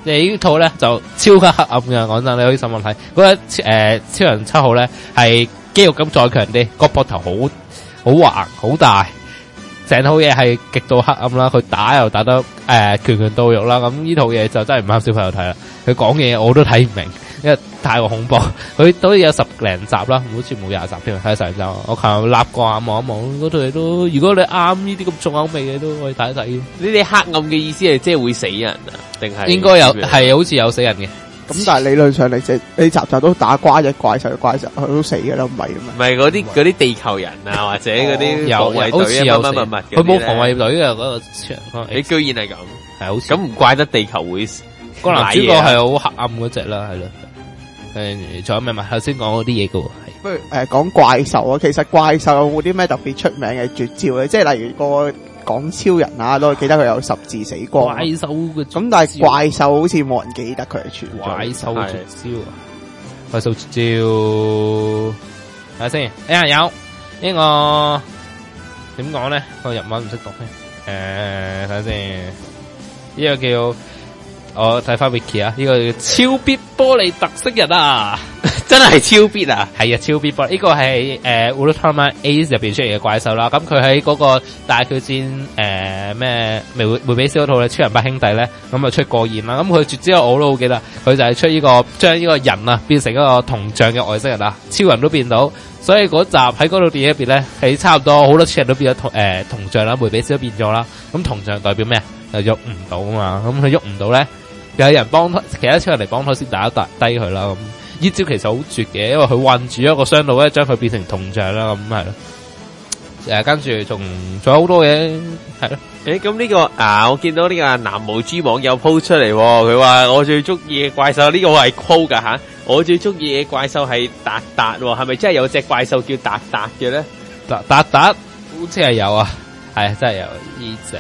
你呢套咧就超級黑暗嘅，講真，你可以上網睇。嗰個超人7號咧係肌肉感再強啲，個膊頭好橫好大，成套嘢係極度黑暗啦。佢打又打得拳拳到肉啦。咁呢套嘢就真係唔啱小朋友睇啦。佢講嘢我都睇唔明，因為太過恐怖。佢都有10零集啦，好似冇20集添，睇10集。我琴日立過眼望一望，嗰套嘢都，如果你啱呢啲咁重口味嘅，都可以睇一睇。 呢啲黑暗嘅意思係即係會死人啊？定係應該有係好似有死人嘅。 咁但係理論上你集集都打瓜隻怪獸，佢都死嘅啦，唔係咩？ 唔係嗰啲地球人啊，或者嗰啲有防衛好似隊啊， 有乜乜乜佢冇防衛隊嘅嗰個超人， 你居然係咁， 係好似咁唔怪得地球會個男主角係好黑暗嗰隻啦，係咯。仲有咩嘛？頭先講嗰啲嘢嘅喎，係不如講怪獸啊，其實怪獸有冇啲咩特別出名嘅絕招咧？即係例如個講超人啊，都記得佢有10字死光。 怪獸嘅咁，但係怪獸好似冇人記得佢係存在。 怪獸絕招啊！怪獸絕招，睇下先。有呢個點講咧？個日文唔識讀咧。睇下先。呢個叫我睇翻 Wiki 啊，呢個叫超必玻璃特色人啊！ 真係超必啊！ 係啊，超必玻璃呢個係Ultraman Ace 入邊出嚟嘅怪獸啦。咁佢喺嗰個大決戰咩梅比斯嗰套咧，超人8兄弟咧，咁啊出過現啦。咁佢絕招我都好記得，佢就係出呢個將呢個人啊變成一個銅像嘅外星人啊，超人都變到。所以嗰集喺嗰套電影入邊咧，係差唔多好多超人都變咗銅像啦，梅比斯都變咗啦。咁銅像代表咩？就喐唔到啊嘛。咁佢喐唔到咧，有人幫其他超人嚟幫佢先打低佢啦。咁呢招其實好絕嘅，因為佢困住一個箱度咧，將佢變成銅像啦。咁係咯，跟住仲有好多嘢係咯。 咁呢個我見到呢個南無豬網友 po 出嚟，佢話我最中意嘅怪獸呢個係 quote 噶吓，我最中意嘅怪獸係達達，係咪真係有隻怪獸叫達達嘅咧？ 達達好似係有啊，係真係有呢隻。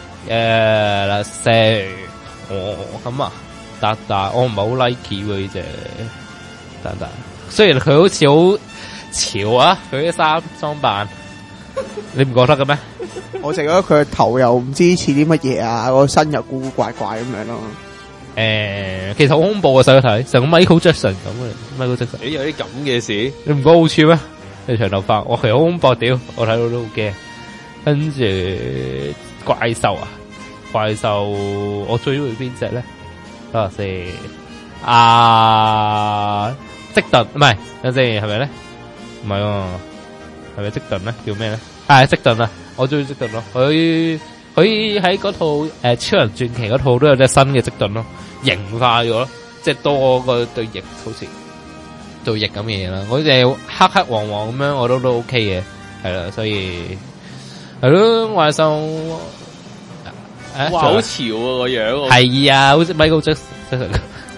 咁啊，達達我唔係好 like 喎呢隻達達，雖然佢好似好潮啊，佢啲衫裝扮，你唔覺得嘅咩？ 我淨覺得佢個頭又唔知似啲乜嘢啊，個身又古古怪怪咁樣咯。 其實好恐怖啊！細個睇成個 Michael Jackson 咁嘅 Michael Jackson， 有啲咁嘅事， 你唔覺得好似咩？你長頭髮，我其實好恐怖屌，我睇到都好驚。跟住怪獸啊！怪獸我最中意邊隻咧？等下先。積頓唔係，等先係咪咧？唔係喎，係咪積頓咧？叫咩咧？係積頓啊！我中意積頓咯。佢喺嗰套超人傳奇嗰套都有隻新嘅積頓咯，型化咗咯，即係多個對翼，好似對翼咁嘅嘢啦。嗰隻黑黑黃黃咁樣，我都 OK 嘅，係啦，所以係咯，怪獸。 哇，好潮啊個樣！ 係啊，好似 Michael Jackson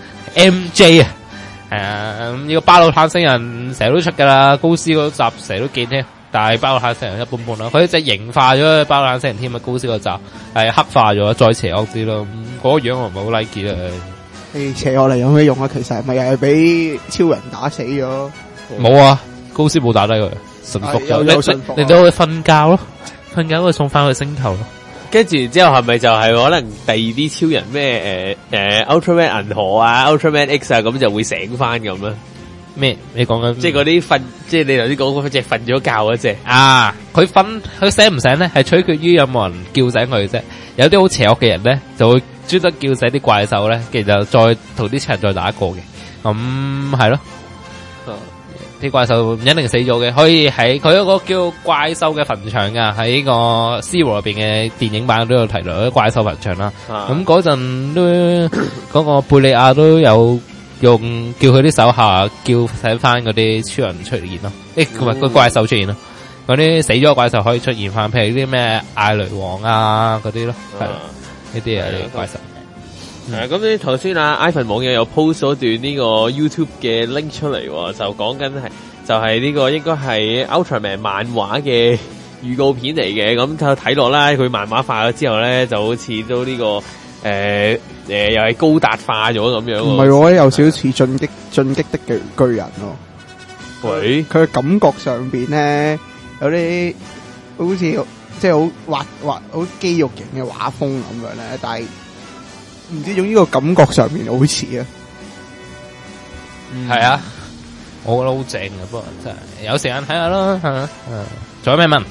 MJ 啊，呢個巴魯坦星人成日都出噶啦，高斯嗰集成日都見添，但係巴魯坦星人一般般啦，佢只型化咗巴魯坦星人添啊，高斯嗰集係黑化咗，再邪惡啲咯，嗰個樣我唔係好 like 啦。 邪惡嚟有咩用啊？其實係咪又係俾超人打死咗？ 冇啊，高斯冇打低佢，馴服咗，你都可以瞓覺咯，瞓覺可以送翻去星球咯。 跟住之後係咪就係可能第二啲超人咩Ultraman 銀河啊 Ultraman X 啊咁就會醒翻咁咧？ 咩？你講緊即係嗰啲瞓，即係你頭先講嗰隻瞓咗覺嗰隻啊？佢醒唔醒咧？係取決於有冇人叫醒佢啫。有啲好邪惡嘅人咧，就會專登叫醒啲怪獸咧，其實再同啲超人再打過嘅。咁係咯。啲怪獸唔一定死咗嘅，可以喺佢有個叫怪獸嘅墳場噶，喺個 Zero 入邊嘅電影版都有提到啲怪獸墳場啦。咁嗰陣都嗰個貝利亞都有用叫佢啲手下叫醒翻嗰啲超人出現咯，唔係個怪獸出現咯，嗰啲死咗嘅怪獸可以出現翻，譬如啲咩艾雷王啊嗰啲咯，係呢啲係怪獸。 咁你頭先Ivan 網友有 post 咗段呢個 YouTube 嘅 link 出嚟，就講緊就係呢個應該係 Ultraman 漫畫嘅預告片嚟嘅，咁就睇落啦，佢漫畫化咗之後咧，就好似都呢個又係高達化咗咁樣。 唔係，我有少少似進擊的巨人咯。 喂， 佢嘅感覺上邊咧有啲好似即係好畫好肌肉型嘅畫風咁樣咧，但係唔知總之個感覺上面好似啊。 係啊，我覺得好正嘅，不過真係有時間睇下咯，係嘛？仲有咩問？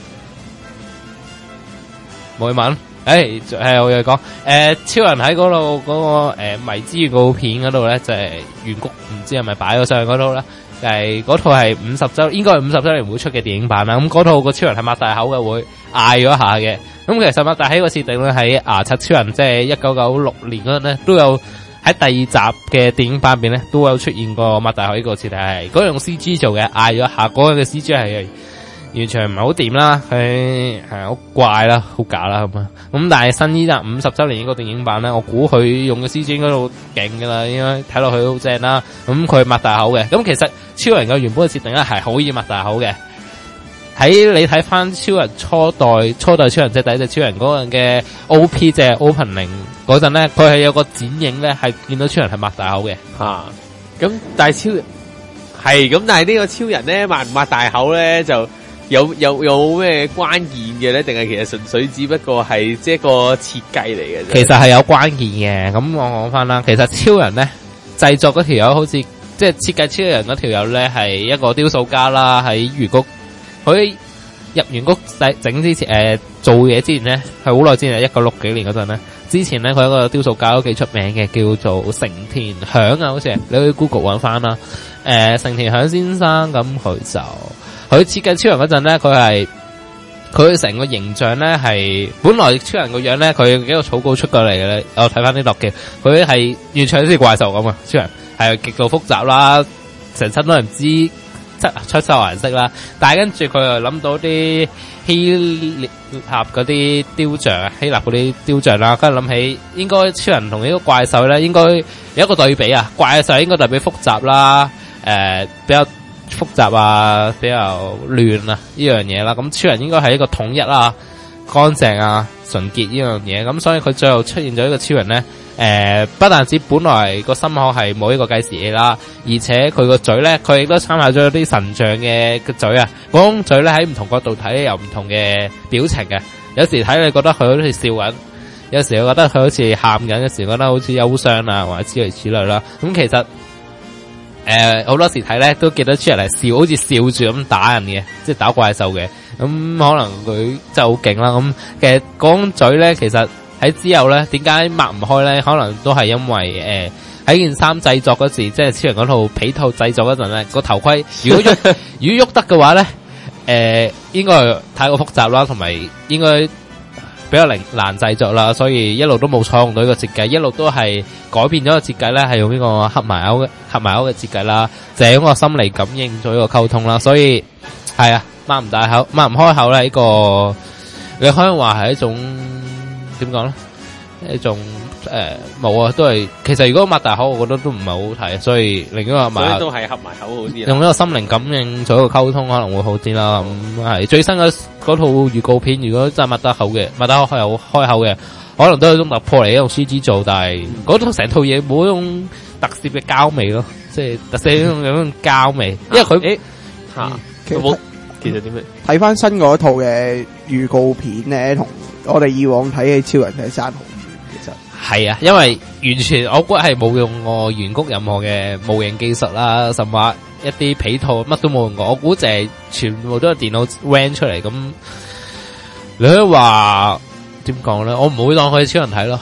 冇嘢問。我又講，超人喺嗰度嗰個迷之預告片嗰度咧，就係原谷唔知係咪擺咗上去嗰度啦。就係嗰套係50周，應該係50周年會出嘅電影版啦。咁嗰套個超人係擘大口嘅，會嗌咗一下嘅。咁其實擘大口個設定咧喺牙刷超人，即係1996年嗰陣咧，都有喺第2集嘅電影版入邊咧，都有出現過擘大口呢個設定，係嗰用 CG 做嘅，嗌咗一下嗰個嘅 CG 係完全唔係好掂啦，佢係好怪啦，好假啦咁啊！咁但係新呢集50周年呢個電影版咧，我估佢用嘅 CG 應該都勁噶啦，應該睇落去好正啦。咁佢擘大口嘅，咁其實超人嘅原本嘅設定咧係好易擘大口嘅。喺你睇翻超人初代超人即係第一隻超人嗰陣嘅 OP 即係 opening 嗰陣咧，佢係有個剪影咧係見到超人係擘大口嘅。 咁但係超人係咁，但係呢個超人咧擘唔擘大口咧就有咩關鍵嘅咧？定係其實純粹只不過係即係一個設計嚟嘅啫？ 其實係有關鍵嘅。咁我講翻啦，其實超人咧製作嗰條友好似即係設計超人嗰條友咧係一個雕塑家啦，喺魚谷佢入圓谷整之前做嘢之前咧係好耐之前，1960幾年嗰陣咧，之前咧佢一個雕塑家都幾出名嘅，叫做成田響啊，好似你去 Google 揾翻啦。成田響先生咁佢設計超人嗰陣咧，佢成個形象咧係本來超人個樣咧，佢幾個草稿出過嚟嘅咧，我睇翻啲落嘅，佢係完全好似怪獸咁啊！超人係極度複雜啦，成身都係唔知出色顏色啦，但係跟住佢又諗到啲希臘嗰啲雕像，希臘嗰啲雕像啦，跟住諗起應該超人同呢個怪獸咧，應該有一個對比啊，怪獸應該特別複雜啦，比較複雜啊，比較亂啊呢樣嘢啦，咁超人應該係一個統一啊、乾淨啊、純潔呢樣嘢，咁所以佢最後出現咗一個超人咧。不但止本來個心口係冇一個計時器啦，而且佢個嘴咧，佢亦都參考咗啲神像嘅嘴啊。嗰種嘴咧喺唔同角度睇有唔同嘅表情嘅，有時睇你覺得佢好似笑緊，有時我覺得佢好似喊緊，有時覺得好似憂傷啊，或者之類此類啦。咁其實好多時睇咧都記得超人係笑，好似笑住咁打人嘅，即係打怪獸嘅。咁可能佢真係好勁啦。咁其實嗰種嘴咧，其實喺之後咧，點解擘唔開咧？可能都係因為喺件衫製作嗰時，即係超人嗰套皮套製作嗰陣咧，個頭盔如果喐得嘅話咧，應該係太過複雜啦，同埋應該比較難製作啦，所以一路都冇採用到呢個設計，一路都係改變咗個設計咧，係用呢個合埋口嘅設計啦，就係用個心理感應做呢個溝通啦，所以係啊，擘唔開口咧，呢個你可以話係一種。點講咧？一種冇啊，都係其實如果擘大口，我覺得都唔係好睇，所以寧願話都係合埋口好啲。 用呢個心靈感應做一個溝通，可能會好啲啦。咁係最新嘅嗰套預告片，如果真係擘大口開口嘅，可能都係一種突破嚟，用 CG 做，但係嗰套成套嘢冇一種特攝嘅膠味咯，即係特色嗰種膠味，因為佢其實點樣睇翻新嗰套嘅預告片咧，同我哋以往睇嘅超人係爭好遠，其實係啊，因為完全我估係冇用過原谷任何嘅模型技術啦，甚至一啲皮套乜都冇用過，我估就係全部都係電腦 render 出嚟咁。你可以話點講咧？我唔會當佢係超人睇咯。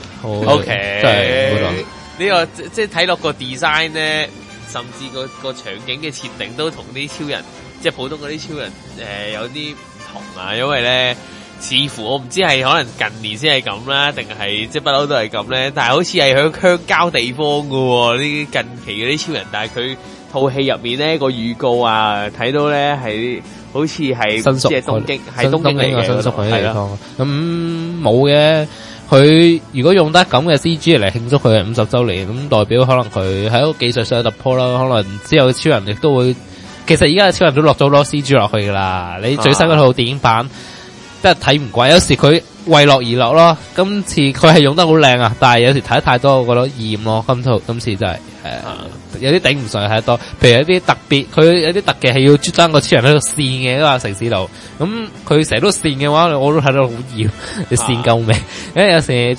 OK， 真係唔會當呢個即係睇落個 design 咧，甚至個場景嘅設定都同啲超人。即係普通嗰啲超人有啲唔同啊，因為咧似乎我唔知係可能近年先係咁啦，定係即係不嬲都係咁咧。但係好似係響鄉郊地方㗎喎，呢啲近期嗰啲超人，但係佢套戲入面咧個預告啊，睇到咧係好似係即係東京嚟嘅新宿嗰啲地方。咁冇嘅，佢如果用得咁嘅 CG 嚟慶祝佢嘅50週年，咁代表可能佢喺一個技術上嘅突破啦。可能之後超人亦都會。其實而家嘅超人都落咗好多 CG 落去噶啦，你最新嗰套電影版真係睇唔慣，有時佢為樂而樂咯。今次佢係用得好靚啊，但係有時睇得太多，我覺得厭咯。今次真係有啲頂唔順睇得多。譬如有啲特別，佢有啲特技係要爭個超人喺度跣嘅嗰個城市度，咁佢成日都跣嘅話，我都睇到好厭。你跣夠未？因為有時出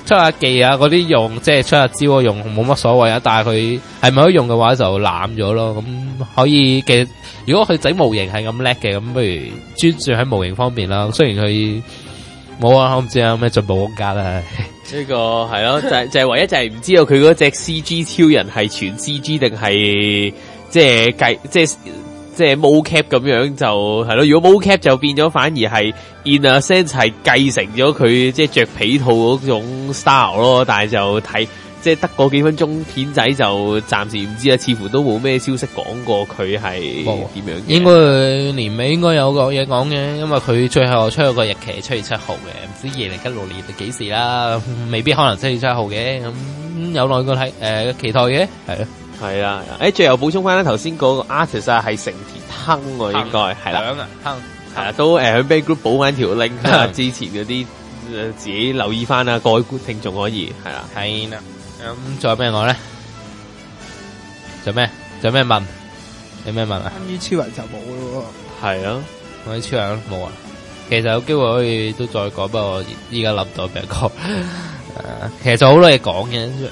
出下技啊嗰啲用，即係出下招用冇乜所謂啊。但係佢係咪可以用嘅話就濫咗咯。咁可以嘅，如果佢整模型係咁叻嘅，咁不如專注喺模型方面啦。雖然佢冇啊，我唔知有咩進步空間啦。 呢個係咯，就係唯一就係唔知道佢嗰隻 CG 超人係全 CG 定係即係計即係 mocap 咁樣就係咯。如果 mocap 就變咗反而係 in a sense 係繼承咗佢即係着皮套嗰種 style 咯。但係就睇即係得嗰幾分鐘片仔就暫時唔知啦，似乎都冇咩消息講過佢係點樣嘅。 應該年尾應該有個嘢講嘅，因為佢最後出咗個日期7月7號嘅，唔知2016年幾時啦，未必可能7月7號嘅，咁有耐過睇期待嘅，係咯。 係啦，最後補充翻啦，頭先嗰個 artist 啊係成田亨喎，應該係啦， 亨係啦，都喺 Band Group 補翻條 link 啊，之前嗰啲自己留意翻啦，各位聽眾可以係啦， 係啦，咁仲有咩講咧？仲有咩問？有咩問啊？ 關於超人就冇咯， 係啊， 關於超人冇啊。其實有機會可以都再講，不過依家諗到俾人講。其實就好多嘢講嘅，就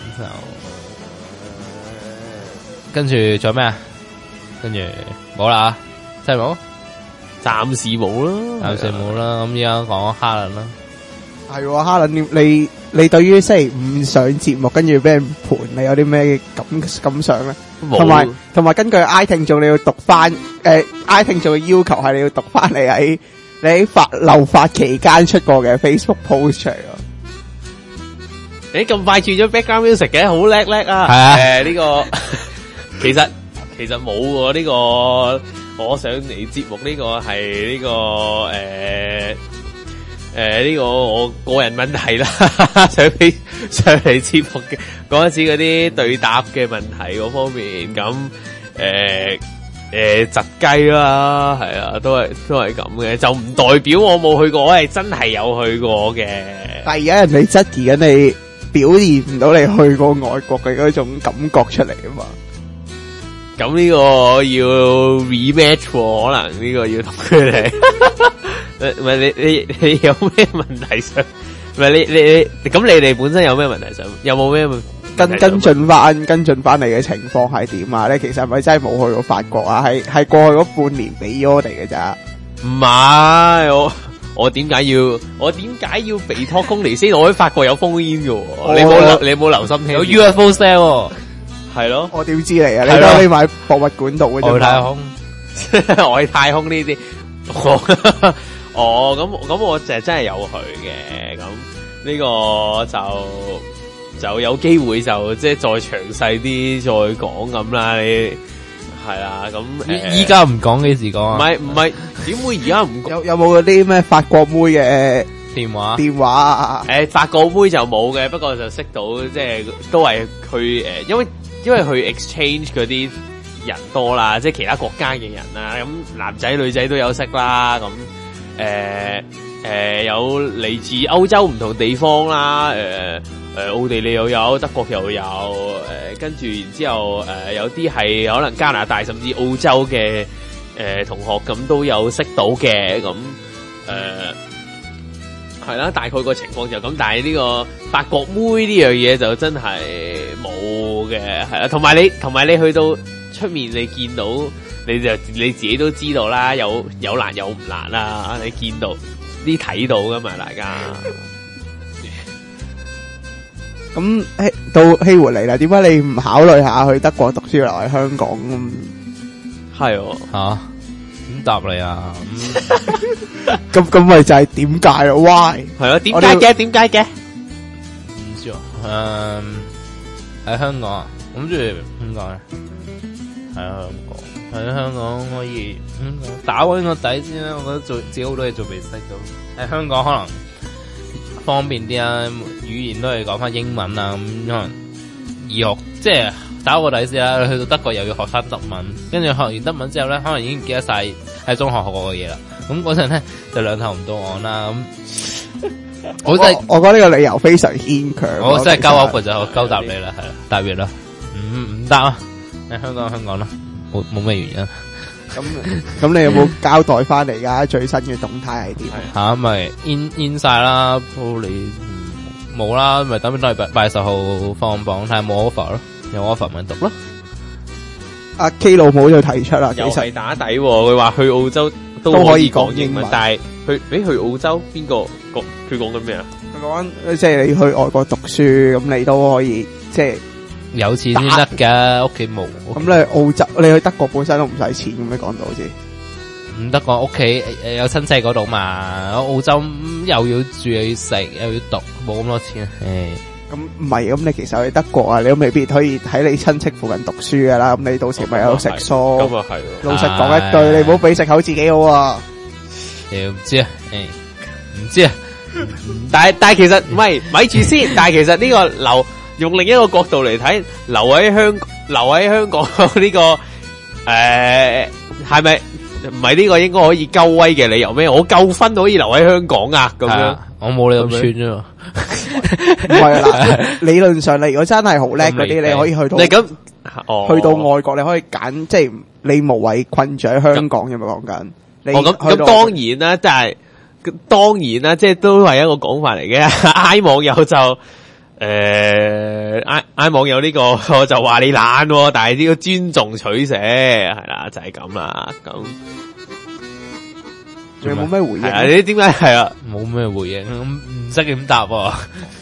跟住仲有咩啊？跟住冇啦，真係冇， 暫時冇啦， 暫時冇啦。咁依家講哈倫啦， 係哈倫，你對於星期五上節目跟住俾人盤，你有啲咩感想咧？同埋根據 I 聽眾你要讀翻I 聽眾嘅要求係你要讀翻你喺留法期間出過嘅 Facebook post 出嚟咯。 你咁快轉咗 background music 嘅，好叻啊！ 係啊， 呢個其實冇喎，呢個我上嚟節目呢個係呢個呢個我個人問題啦，上嚟節目嘅嗰陣時嗰啲對答嘅問題嗰方面，咁窒雞啦，係啊，都係咁嘅，就唔代表我冇去過，我係真係有去過嘅。 但係而家人哋質疑緊你表現唔到你去過外國嘅嗰種感覺出嚟啊嘛。 咁呢個要 rematch 喎，可能呢個要同佢哋。唔係你有咩問題想？唔係你咁你哋本身有咩問題想？有冇咩跟進翻你嘅情況係點啊？你其實係咪真係冇去過法國啊？係過去嗰半年俾咗我哋嘅咋？ 唔係我點解要被託公嚟先？我喺法國有封煙嘅，你冇留心聽？ 有 UFO cell 係咯？ 我點知你啊？你都匿埋博物館度嘅啫。 外太空呢啲，咁我就真係有去嘅。咁呢個就有機會就即係再詳細啲再講咁啦。你係啦，咁依家唔講幾時講啊？ 唔係，點會而家唔講？ 有冇嗰啲咩法國妹嘅電話啊？ 法國妹就冇嘅，不過就識到即係都係去因為去 exchange 嗰啲人多啦，即係其他國家嘅人啦，咁男仔女仔都有識啦，咁有嚟自歐洲唔同地方啦，奧地利又有，德國又有，跟住然之後有啲係可能加拿大甚至澳洲嘅同學咁都有識到嘅，咁係啦，大概個情況就咁，但係呢個法國妹呢樣嘢就真係冇嘅，係啦，同埋你去到出面你見到你自己都知道啦，有難有唔難啦，你見到啲睇到噶嘛，大家。 咁到希活嚟啦，點解你唔考慮下去德國讀書留喺香港？ 係吓。點答你啊？ 咁咪就係點解咯 ？Why？ 係咯？點解嘅？ 唔知啊。喺香港啊，諗住點講咧？喺香港可以打穩個底先啦。我覺得自己好多嘢做未識到。喺香港可能方便啲啊，語言都係講翻英文啊，咁可能易學，即係。打個底先啦，去到德國又要學翻德文，跟住學完德文之後咧，可能已經唔記得晒喺中學學過嘅嘢啦。咁嗰陣咧就兩頭唔到岸啦。咁我覺得呢個理由非常牽強。 我真係交噏就交答你啦，係啦，答完啦，唔答啊！喺香港啦，冇咩原因。 咁你有冇交代翻嚟噶最新嘅動態係點？ 吓咪 in 晒啦，鋪你冇啦，咪等8月10號放榜睇下冇 offer 咯，有 offer 咪讀咯。 阿 K 老母就提出啦，其又實係打底喎，佢話去澳洲都可以講講英文但係去澳洲邊個講佢講緊咩啊？ 佢講即係你去外國讀書，咁你都可以即係有錢先得㗎，屋企冇。 咁你澳洲，你去德國本身都唔使錢，咁你講到好似。 唔得講屋企有親戚嗰度嘛，澳洲又要住又要食又要讀，冇咁多錢。 咁唔係，咁你其實去德國啊，你都未必可以喺你親戚附近讀書噶啦，咁你到時咪有食宿。 咁啊係， 老實講一句，你唔好俾食口自己好啊。 唔知啊，唔知啊。 但係其實唔係，咪住先。但係其實呢個用另一個角度嚟睇，留喺香港呢個係咪唔係呢個應該可以鳩威嘅理由咩？我夠分可以留喺香港啊，咁樣我冇你咁串啫嘛。 唔係啦，理論上你如果真係好叻嗰啲，你可以去到你咁去到外國，你可以揀，即係你無謂困住喺香港嘅嘛講緊。 咁當然啦，但係當然啦，即係都係一個講法嚟嘅。I 網友就I 網友呢個我就話你懶，但係呢個尊重取捨係啦，就係咁啦。咁仲有冇咩回應？ 係啊，你點解係啊？ 冇咩回應，咁唔識點答喎。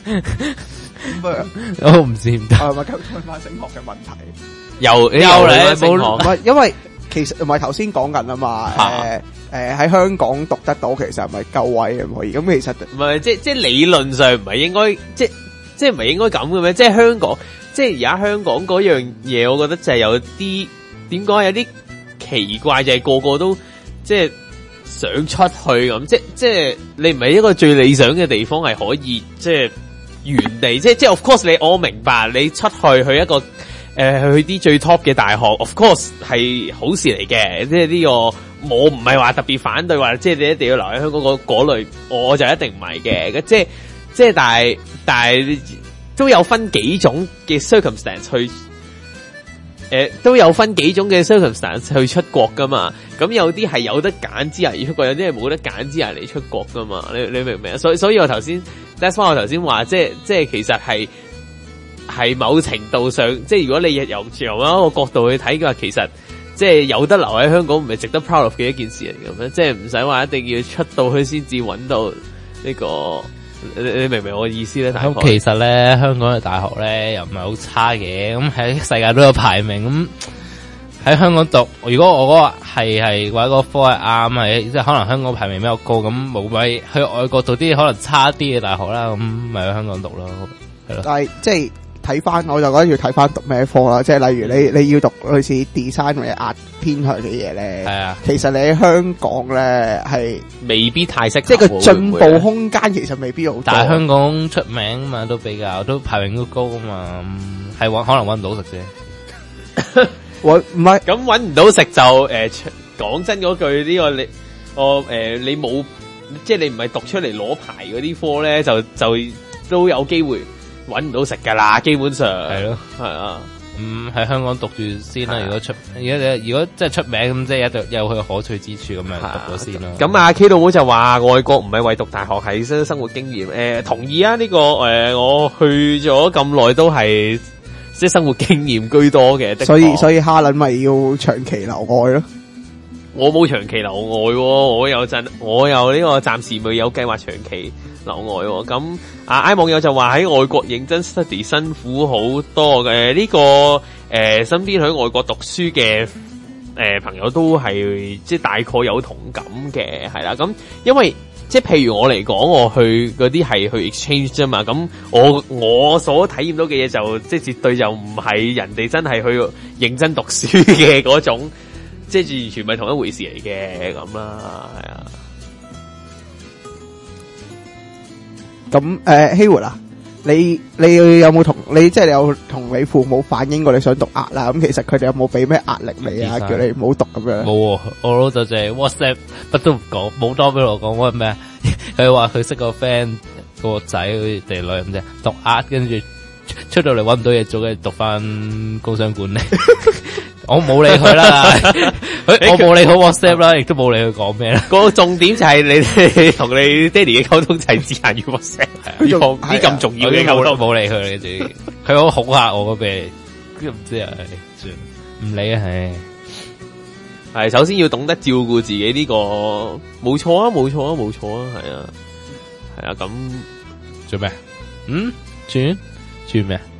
咁我唔知點答。 咪溝通翻升學嘅問題。 又嚟冇，唔係因為其實唔係頭先講緊啊嘛。喺香港讀得到，其實唔係夠位嘅可以。咁其實唔係即係理論上唔係應該即係唔係應該咁嘅咩？即係香港，即係而家香港嗰樣嘢，我覺得就係有啲點講，有啲奇怪，就係個個都即係想出去咁，即係你唔係一個最理想嘅地方，係可以即係原地，即係 of course 我明白你出去一個去啲最 top 嘅大學 of course 係好事嚟嘅，即係呢個我唔係話特別反對話，即係你一定要留喺香港嗰類，我就一定唔係嘅，即係但係都有分幾種嘅 circumstance 去，都有分幾種嘅 circumstance 去出國噶嘛。咁有啲係有得揀之下而出國，有啲係冇得揀之下嚟出國噶嘛。你明唔明啊？所以我頭先 that's why 我頭先話，即係其實係某程度上，即係如果你由一個角度去睇嘅話，其實即係有得留喺香港唔係值得 proud of 嘅一件事嚟嘅咩？即係唔使話一定要出到去先至揾到呢個。你明唔明我嘅意思咧？ 咁其實咧，香港嘅大學咧又唔係好差嘅，咁喺世界都有排名。咁喺香港讀，如果我嗰個係或者嗰科係啱，係即係可能香港排名比較高，咁冇咪去外國讀啲可能差啲嘅大學啦，咁咪去香港讀咯，係咯。 但係即係睇翻，我就覺得要睇翻讀咩科啦。即係例如你要讀類似 design 或者壓偏向嘅嘢咧，係啊，其實你喺香港咧係未必太適合， 即係個進步空間其實未必好多。 但係香港出名嘛，都比較都排名都高啊嘛，係可能搵唔到食啫。 唔係咁搵唔到食就講真嗰句呢個你冇即係你唔係讀出嚟攞牌嗰啲科咧，就都有機會搵唔到食噶啦，基本上係咯，係啊。 喺香港讀住先啦。如果即係出名咁，即係一定有佢可取之處咁樣讀咗先啦。 咁阿 K 老妹就話外國唔係為讀大學，係生活經驗。同意啊，呢個我去咗咁耐都係即係生活經驗居多嘅。 所以哈倫咪要長期留外咯。 我冇長期留外，我有呢個暫時未有計劃長期留外。咁I 網友就話喺外國認真 study 辛苦好多嘅。呢個身邊喺外國讀書嘅朋友都係即係大概有同感嘅，係啦。咁因為即係譬如我嚟講，我去嗰啲係去 exchange 啫嘛。咁我所體驗到嘅嘢就即係絕對就唔係人哋真係去認真讀書嘅嗰種。即係完全唔係同一回事嚟嘅咁啦，係啊。 咁希活啊，你有冇同你即係你有同你父母反映過你想讀壓啦？咁其實佢哋有冇俾咩壓力你啊？叫你唔好讀咁樣？ 冇，我老豆就係 WhatsApp 乜都唔講，冇多俾我講乜咩？佢話佢識個 friend 個仔好似地女咁啫，讀壓跟住出到嚟搵唔到嘢做嘅，讀翻工商管理。我冇理佢啦， 我冇理佢 WhatsApp 啦，亦都冇理佢講咩啦。 個重點就係你同你爹哋嘅溝通就係自行要 WhatsApp，呢咁重要嘅溝通冇理佢，跟住佢好恐嚇我嗰邊，唔知啊，算唔理啊， 係首先要懂得照顧自己呢個冇錯啊，冇錯啊，冇錯啊，係啊，咁做咩？轉咩？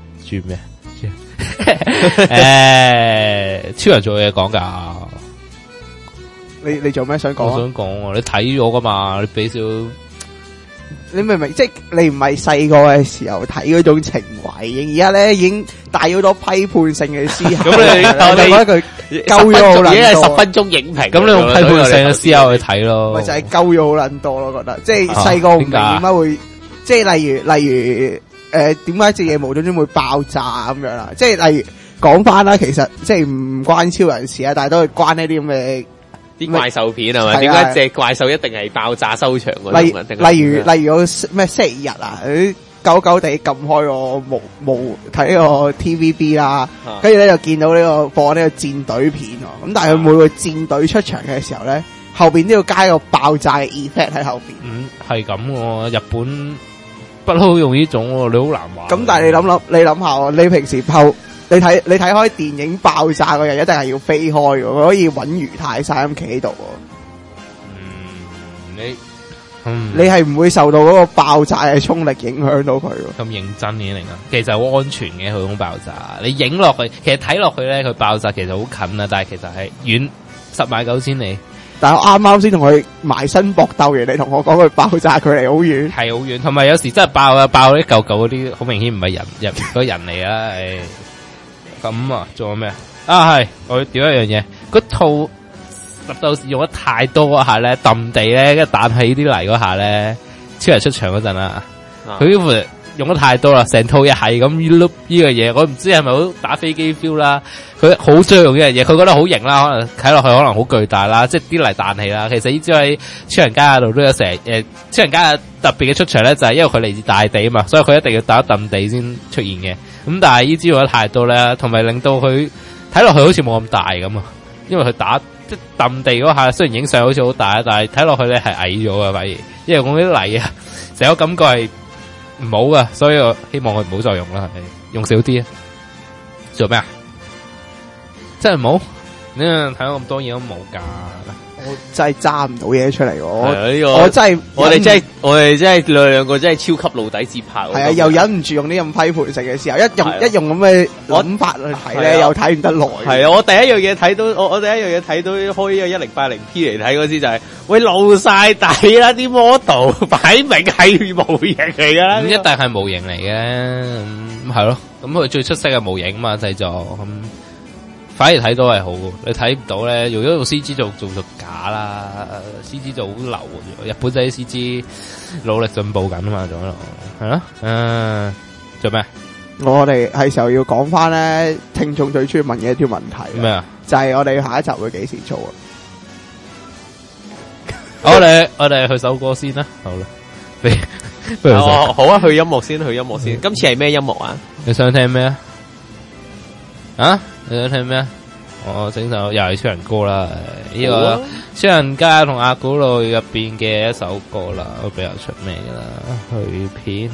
超人做嘢講噶， 你做咩想講？ 我想講你睇咗噶嘛？你俾少， 你明唔明？即係你唔係細個嘅時候睇嗰種情懷，而家咧已經帶好多批判性嘅思考。 咁你覺得佢鳩咗好已經係撚多 10分鐘影評， 咁你用批判性嘅思考去睇咯， 咪就係鳩咗好撚多咯？覺得即係細個唔明點解會，即係例如點解隻嘢無端端會爆炸咁樣啦？即係例如講翻啦，其實即係唔關超人事啊，但係都係關呢啲咁嘅啲怪獸片係咪？點解隻怪獸一定係爆炸收場嗰種？ 例如我咩星期日啊，鳩鳩地撳開個冇睇呢個 TVB 啦，跟住咧就見到呢個播呢個戰隊片喎。咁但係佢每個戰隊出場嘅時候咧，後邊都要加個爆炸嘅 effect 喺後邊。 係咁喎，日本不嬲用呢種喎，你好難玩。 咁但係你諗下喎，你平時你睇開電影爆炸嗰人一定係要飛開嘅，佢可以穩如泰山咁企喺度喎。你係唔會受到嗰個爆炸嘅衝力影響到佢喎。 咁認真嘅嚟㗎，其實好安全嘅佢種爆炸。你影落去，其實睇落去咧，佢爆炸其實好近啊，但係其實係遠10萬9千里。 但係我啱啱先同佢埋身搏鬥完，你同我講佢爆炸距離好遠， 係好遠。同埋有時真係爆一嚿嚿嗰啲，好明顯唔係人嗰人嚟啦。咁啊，做咩啊？係我要屌一樣嘢，嗰套納豆士用得太多嗰下咧，揼地咧，跟住彈起啲泥嗰下咧，超人出場嗰陣啊，佢用得太多啦，成套嘢係咁碌呢個嘢，我唔知係咪好打飛機 feel 啦。佢好中意用呢樣嘢，佢覺得好型啦，可能睇落去可能好巨大啦，即係啲泥彈起啦。其實呢招喺超人家度都有成超人家特別嘅出場咧，就係因為佢嚟自大地啊嘛，所以佢一定要打一揼地先出現嘅。咁但係呢招用得太多咧，同埋令到佢睇落去好似冇咁大咁啊，因為佢打即係揼地嗰下，雖然影相好似好大，但係睇落去咧係矮咗嘅，反而因為我啲泥啊，成個感覺係唔好噶，所以我希望佢唔好再用啦，用少啲啊。做咩啊？真係冇，你睇到咁多嘢都冇噶。 我真係揸唔到嘢出嚟喎。 我真係我哋真係兩個真係超級露底節拍。係啊， 又忍唔住用啲咁批判性嘅時候，一用咁嘅諗法去睇咧，又睇唔得耐。係啊， 我第一樣嘢睇到，我第一樣嘢睇到開呢個 1080P 嚟睇嗰時就係，喂露晒底啦，啲 model 擺明係模型嚟噶啦， 咁一定係模型嚟嘅，咁係咯，咁佢最出色嘅模型嘛製作咁。反而睇到係好，你睇唔到咧，如果用 CG 做假啦 ，CG 就好流嘅。日本仔 CG 努力進步緊啊嘛，仲喺度係咯，做咩？ 我哋係時候要講翻咧，聽眾最中意問嘅一條問題咩啊？ 就係我哋下一集會幾時做啊？ 我哋去首歌先啦，好啦，不如好啊，去音樂先，今次係咩音樂啊？ 你想聽咩啊？你想聽咩？我整首又係超人歌啦，呢個超人家同阿古路入邊嘅一首歌啦，都比較出名噶啦，去片。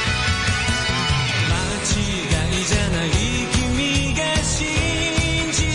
間違いじゃない君が信じ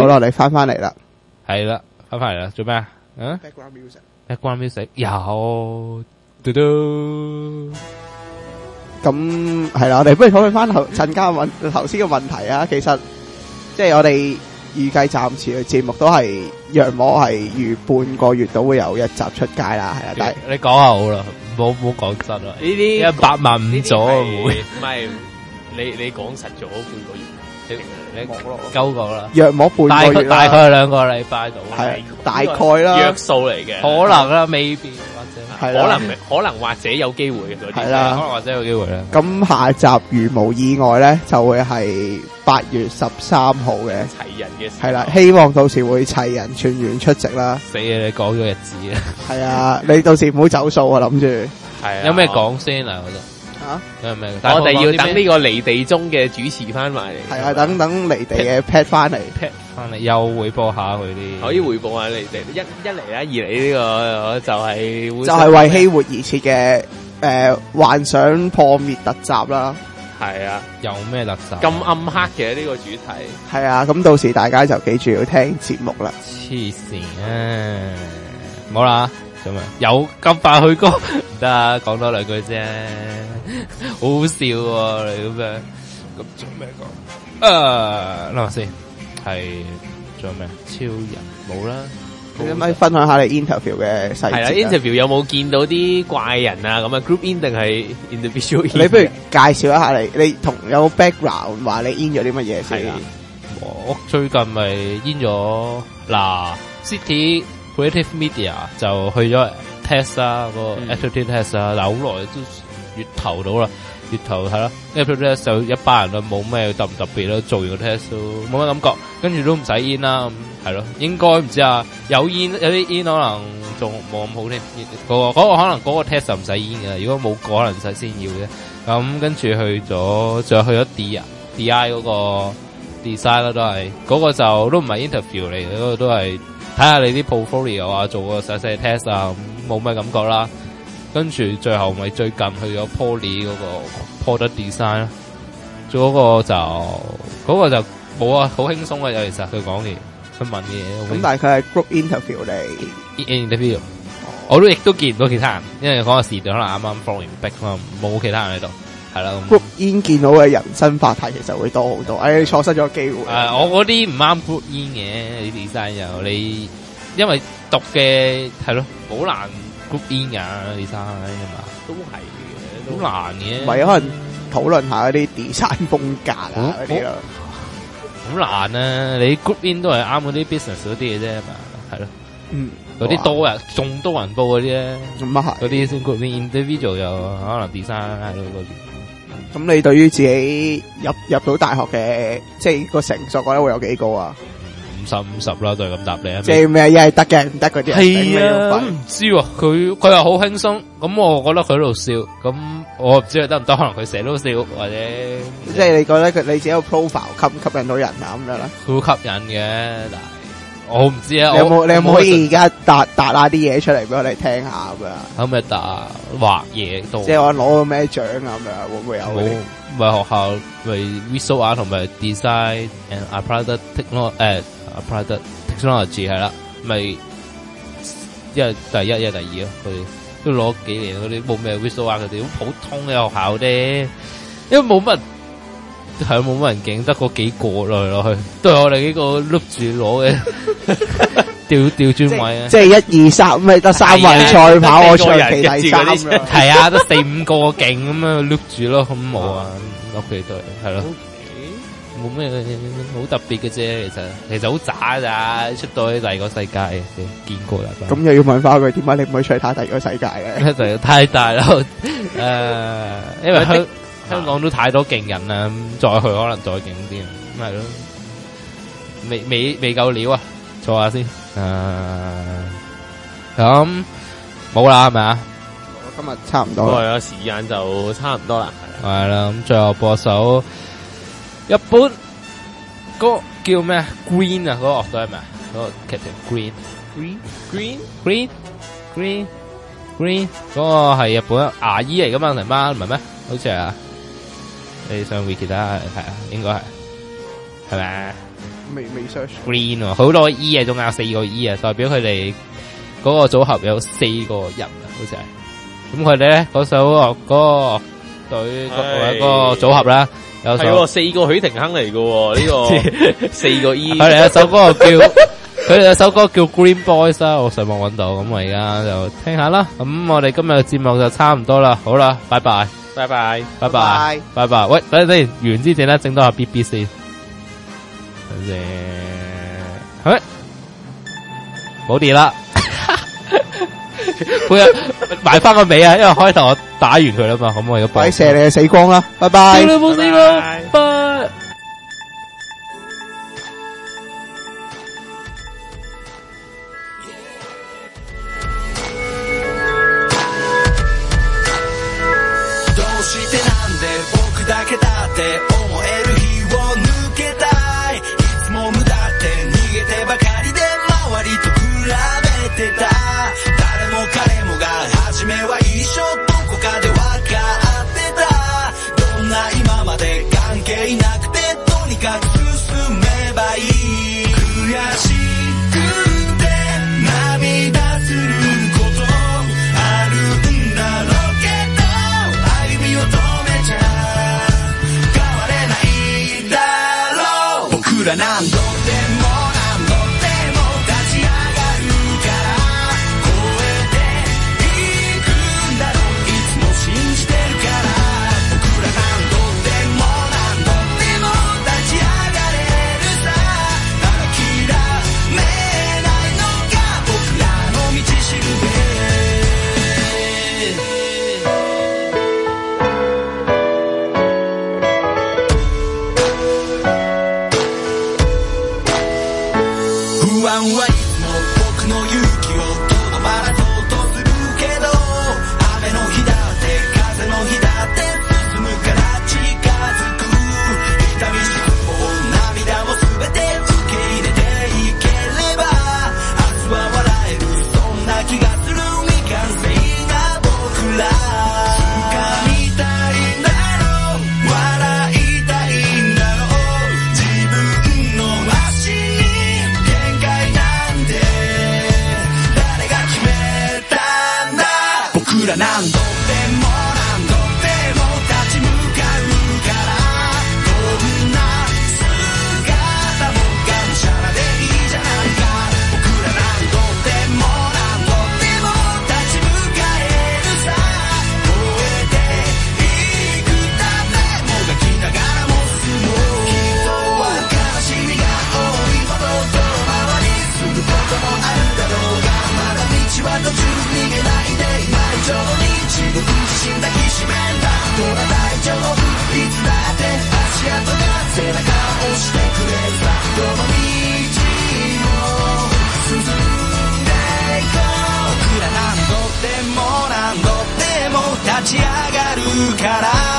好啦，我哋翻嚟啦。 係啦，翻嚟啦，做咩啊？嗯 background music ，background music 有，嘟嘟， 咁係啦，我哋不如討論翻頭先嘅問題啊。其實即係我哋預計暫時嘅節目都係約莫係預半個月都會有一集出街啦，係啦。但係你講下好啦，冇講真啊， 呢啲 100萬唔咗啊會， 唔係你講實咗半個月，你鳩講啦， 約莫半個月啦， 大概2個禮拜到， 係大概啦， 約數嚟嘅， 可能啦，未必或者係啦可能或者有機會嘅嗰啲， 係啦可能或者有機會啦。 咁下集如無意外咧，就會係8月13號嘅， 齊人嘅時候係啦。希望到時會齊人全員出席啦。 死啊！你講咗日子啊， 係啊，你到時唔好走數啊，諗住係啊， 有咩講先啊？我覺得啊， 有咩？ 我哋要等呢個離地中嘅主持翻埋嚟， 係啊，等離地嘅 pad 翻嚟。 pat 翻嚟又匯報下佢啲， 可以匯報下離地一嚟啦，二嚟呢個就係就係為希活而設嘅幻想破滅特集啦。 係啊， 有咩特色？ 咁暗黑嘅呢個主題， 係啊，咁到時大家就記住要聽節目啦。 黐線啊！冇啦，做咩？有咁快去歌唔得啊！講多兩句啫，好好笑喎！你咁樣咁做咩講？諗下先，係仲有咩？超人冇啦。 你可唔可以分享下你 interview 嘅細節啊？ 係啦，interview 有冇見到啲怪人啊？咁啊，group in 定係 individual in？ 你不如介紹一下你同有冇 background 話你 in 咗啲乜嘢先？ 係啦我最近咪 in 咗City Creative Media 就去咗 test 啦，個 aptitude test 啦，嗱好耐都月頭到啦，月頭係啦 aptitude test 就一班人啦，冇咩特唔特別啦，做完個 test 都冇乜感覺，跟住都唔使 in 啦，咁係咯，應該唔知啊，有 in 有啲 in 可能仲冇咁好添，嗰個可能嗰個 test 就唔使 in 嘅，如果冇個可能使先要嘅，咁跟住去咗，仲有去咗 DI 嗰個 design 啦，都係嗰個就都唔係 interview 嚟嘅，嗰個都係睇下你啲 portfolio 啊，做個細細 test 啊，咁冇咩感覺啦。跟住最後咪最近去咗 Poly 嗰個 product design 啦，做嗰個就冇啊，好輕鬆嘅有其實佢講嘢，佢問嘅嘢。 咁但係佢係 group interview 嚟 interview，我都亦都見唔到其他人，因為嗰個時段可能啱啱放完逼嘛，冇其他人喺度，係啦。 group in 見到嘅人生法題其實會多好多，你錯失咗機會。 我嗰啲唔啱 group in 嘅，你 design 又你因為讀嘅係咯，好難 group in 噶 design 係嘛， 都係嘅， 好難嘅。 唔係可能討論下嗰啲 design 風格啊嗰啲咯， 好難啊！你 group in 都係啱嗰啲 business 嗰啲嘅啫嘛，係咯。嗰啲多人仲多人報嗰啲咧， 咁啊係。 嗰啲先 group in individual 又可能 design 係咯嗰啲。 咁你對於自己入到大學嘅，即係個成熟覺得會有幾高啊 ？50啦，都係咁答你啊！ 即係咩？一係得嘅，唔得嗰啲。 係啊，唔知喎，佢又好輕鬆，咁我覺得佢喺度笑，咁我唔知佢得唔得，可能佢成日都笑，或者即係你覺得你自己個 profile 吸唔吸引到人啊？咁樣啦， 好吸引嘅，但係我唔知啊。 你有冇可以而家答下啲嘢出嚟俾我哋聽下咁樣？ 可唔可以答畫嘢多？ 即係我攞個咩獎啊？咁樣會唔會有？ 冇，咪學校咪 visual art 同埋 design and applied technology technology 係啦，咪一係第一，一係第二咯。佢哋都攞幾年嗰啲冇咩 visual art，佢哋好普通嘅學校啫，因為冇乜人係冇乜人勁，得嗰幾個落去，都係我哋幾個碌住攞嘅。調專位啊！ 即係1、2、3，咪得3位賽跑，我長期第三啦。 係啊，得4、5個勁咁樣碌住咯，咁冇啊，屋企都係咯，冇咩好特別嘅啫。其實好渣咋，出到去第二個世界見過啦。 咁又要問翻佢，點解你唔可以出去睇第二個世界咧？ 就太大啦，因為香港都太多勁人啦，再去可能再勁啲，係咯，未夠料啊！坐下先，咁冇啦係咪啊？ 今日差唔多係啊，時間就差唔多啦。 係啦，咁最後播首日本嗰個叫咩 Green 啊，嗰個樂隊係咪啊？嗰個 Captain Green 嗰個係日本牙醫嚟噶嘛？成班唔係咩？好似係啊，你上 Wiki 睇下係啊，應該係咪啊？ 未 search。 Green 啊，好多 E 啊，仲有4個 E 啊，代表佢哋嗰個組合有4個人啊，好似係。咁佢哋咧嗰首嗰個隊嗰個組合啦，有首 4個許廷鏗嚟嘅呢個4個 E。 佢哋有首歌叫 Green Boys 啦，我上網搵到，咁我而家就聽下啦。咁我哋今日嘅節目就差唔多啦，好啦，拜拜， 拜拜， 拜拜，拜拜。喂，等陣完之前咧，整多下 BB 先，等陣，係冇電啦。配合埋翻個尾啊，因為開頭我打完佢啦嘛，可唔可以擺射你死光啦，拜拜， 你冇死光，拜。 どうしてなんで僕だけだって思える日を抜けたい。いつも無駄って逃げてばかりで周りと比べてた。誰も彼もが初めは一緒どこかで分かってた。どんな今まで関係なくてとにかく進めばいい。悔しくて涙することあるんだろうけど歩みを止めちゃ変われないだろう。僕ら何度でも何度でも立ち上がるから超えていくんだろう。いつも信じてるから僕ら何度でも何度でも立ち上がれるさ。諦めないのが僕らの道しるべ。不安はいつも僕の勇気をとどまらそうとするけど雨の日だって風の日だって進むから近づく。痛み失望涙も全て受け入れていければ明日は笑えるそんな気がする未完成な僕ら。掴みたいんだろう笑いたいんだろう自分の足に限界なんて誰が決めたんだ。僕ら何度でも何度でも立ち向かうからどんな姿もがむしゃらでいいじゃないか。僕ら何度でも何度でも立ち向かえるさ。超えていくためもがきながらも進もう。人は悲しみが多いほど遠回りすることもあるだろうがまだ道は途中逃げないで今以上に地獄自身抱きしめんだ。ほら大丈夫いつだって足跡が背中を押してくれるさ。どの道も進んでいこう。僕ら何度でも何度でも立ち上がるから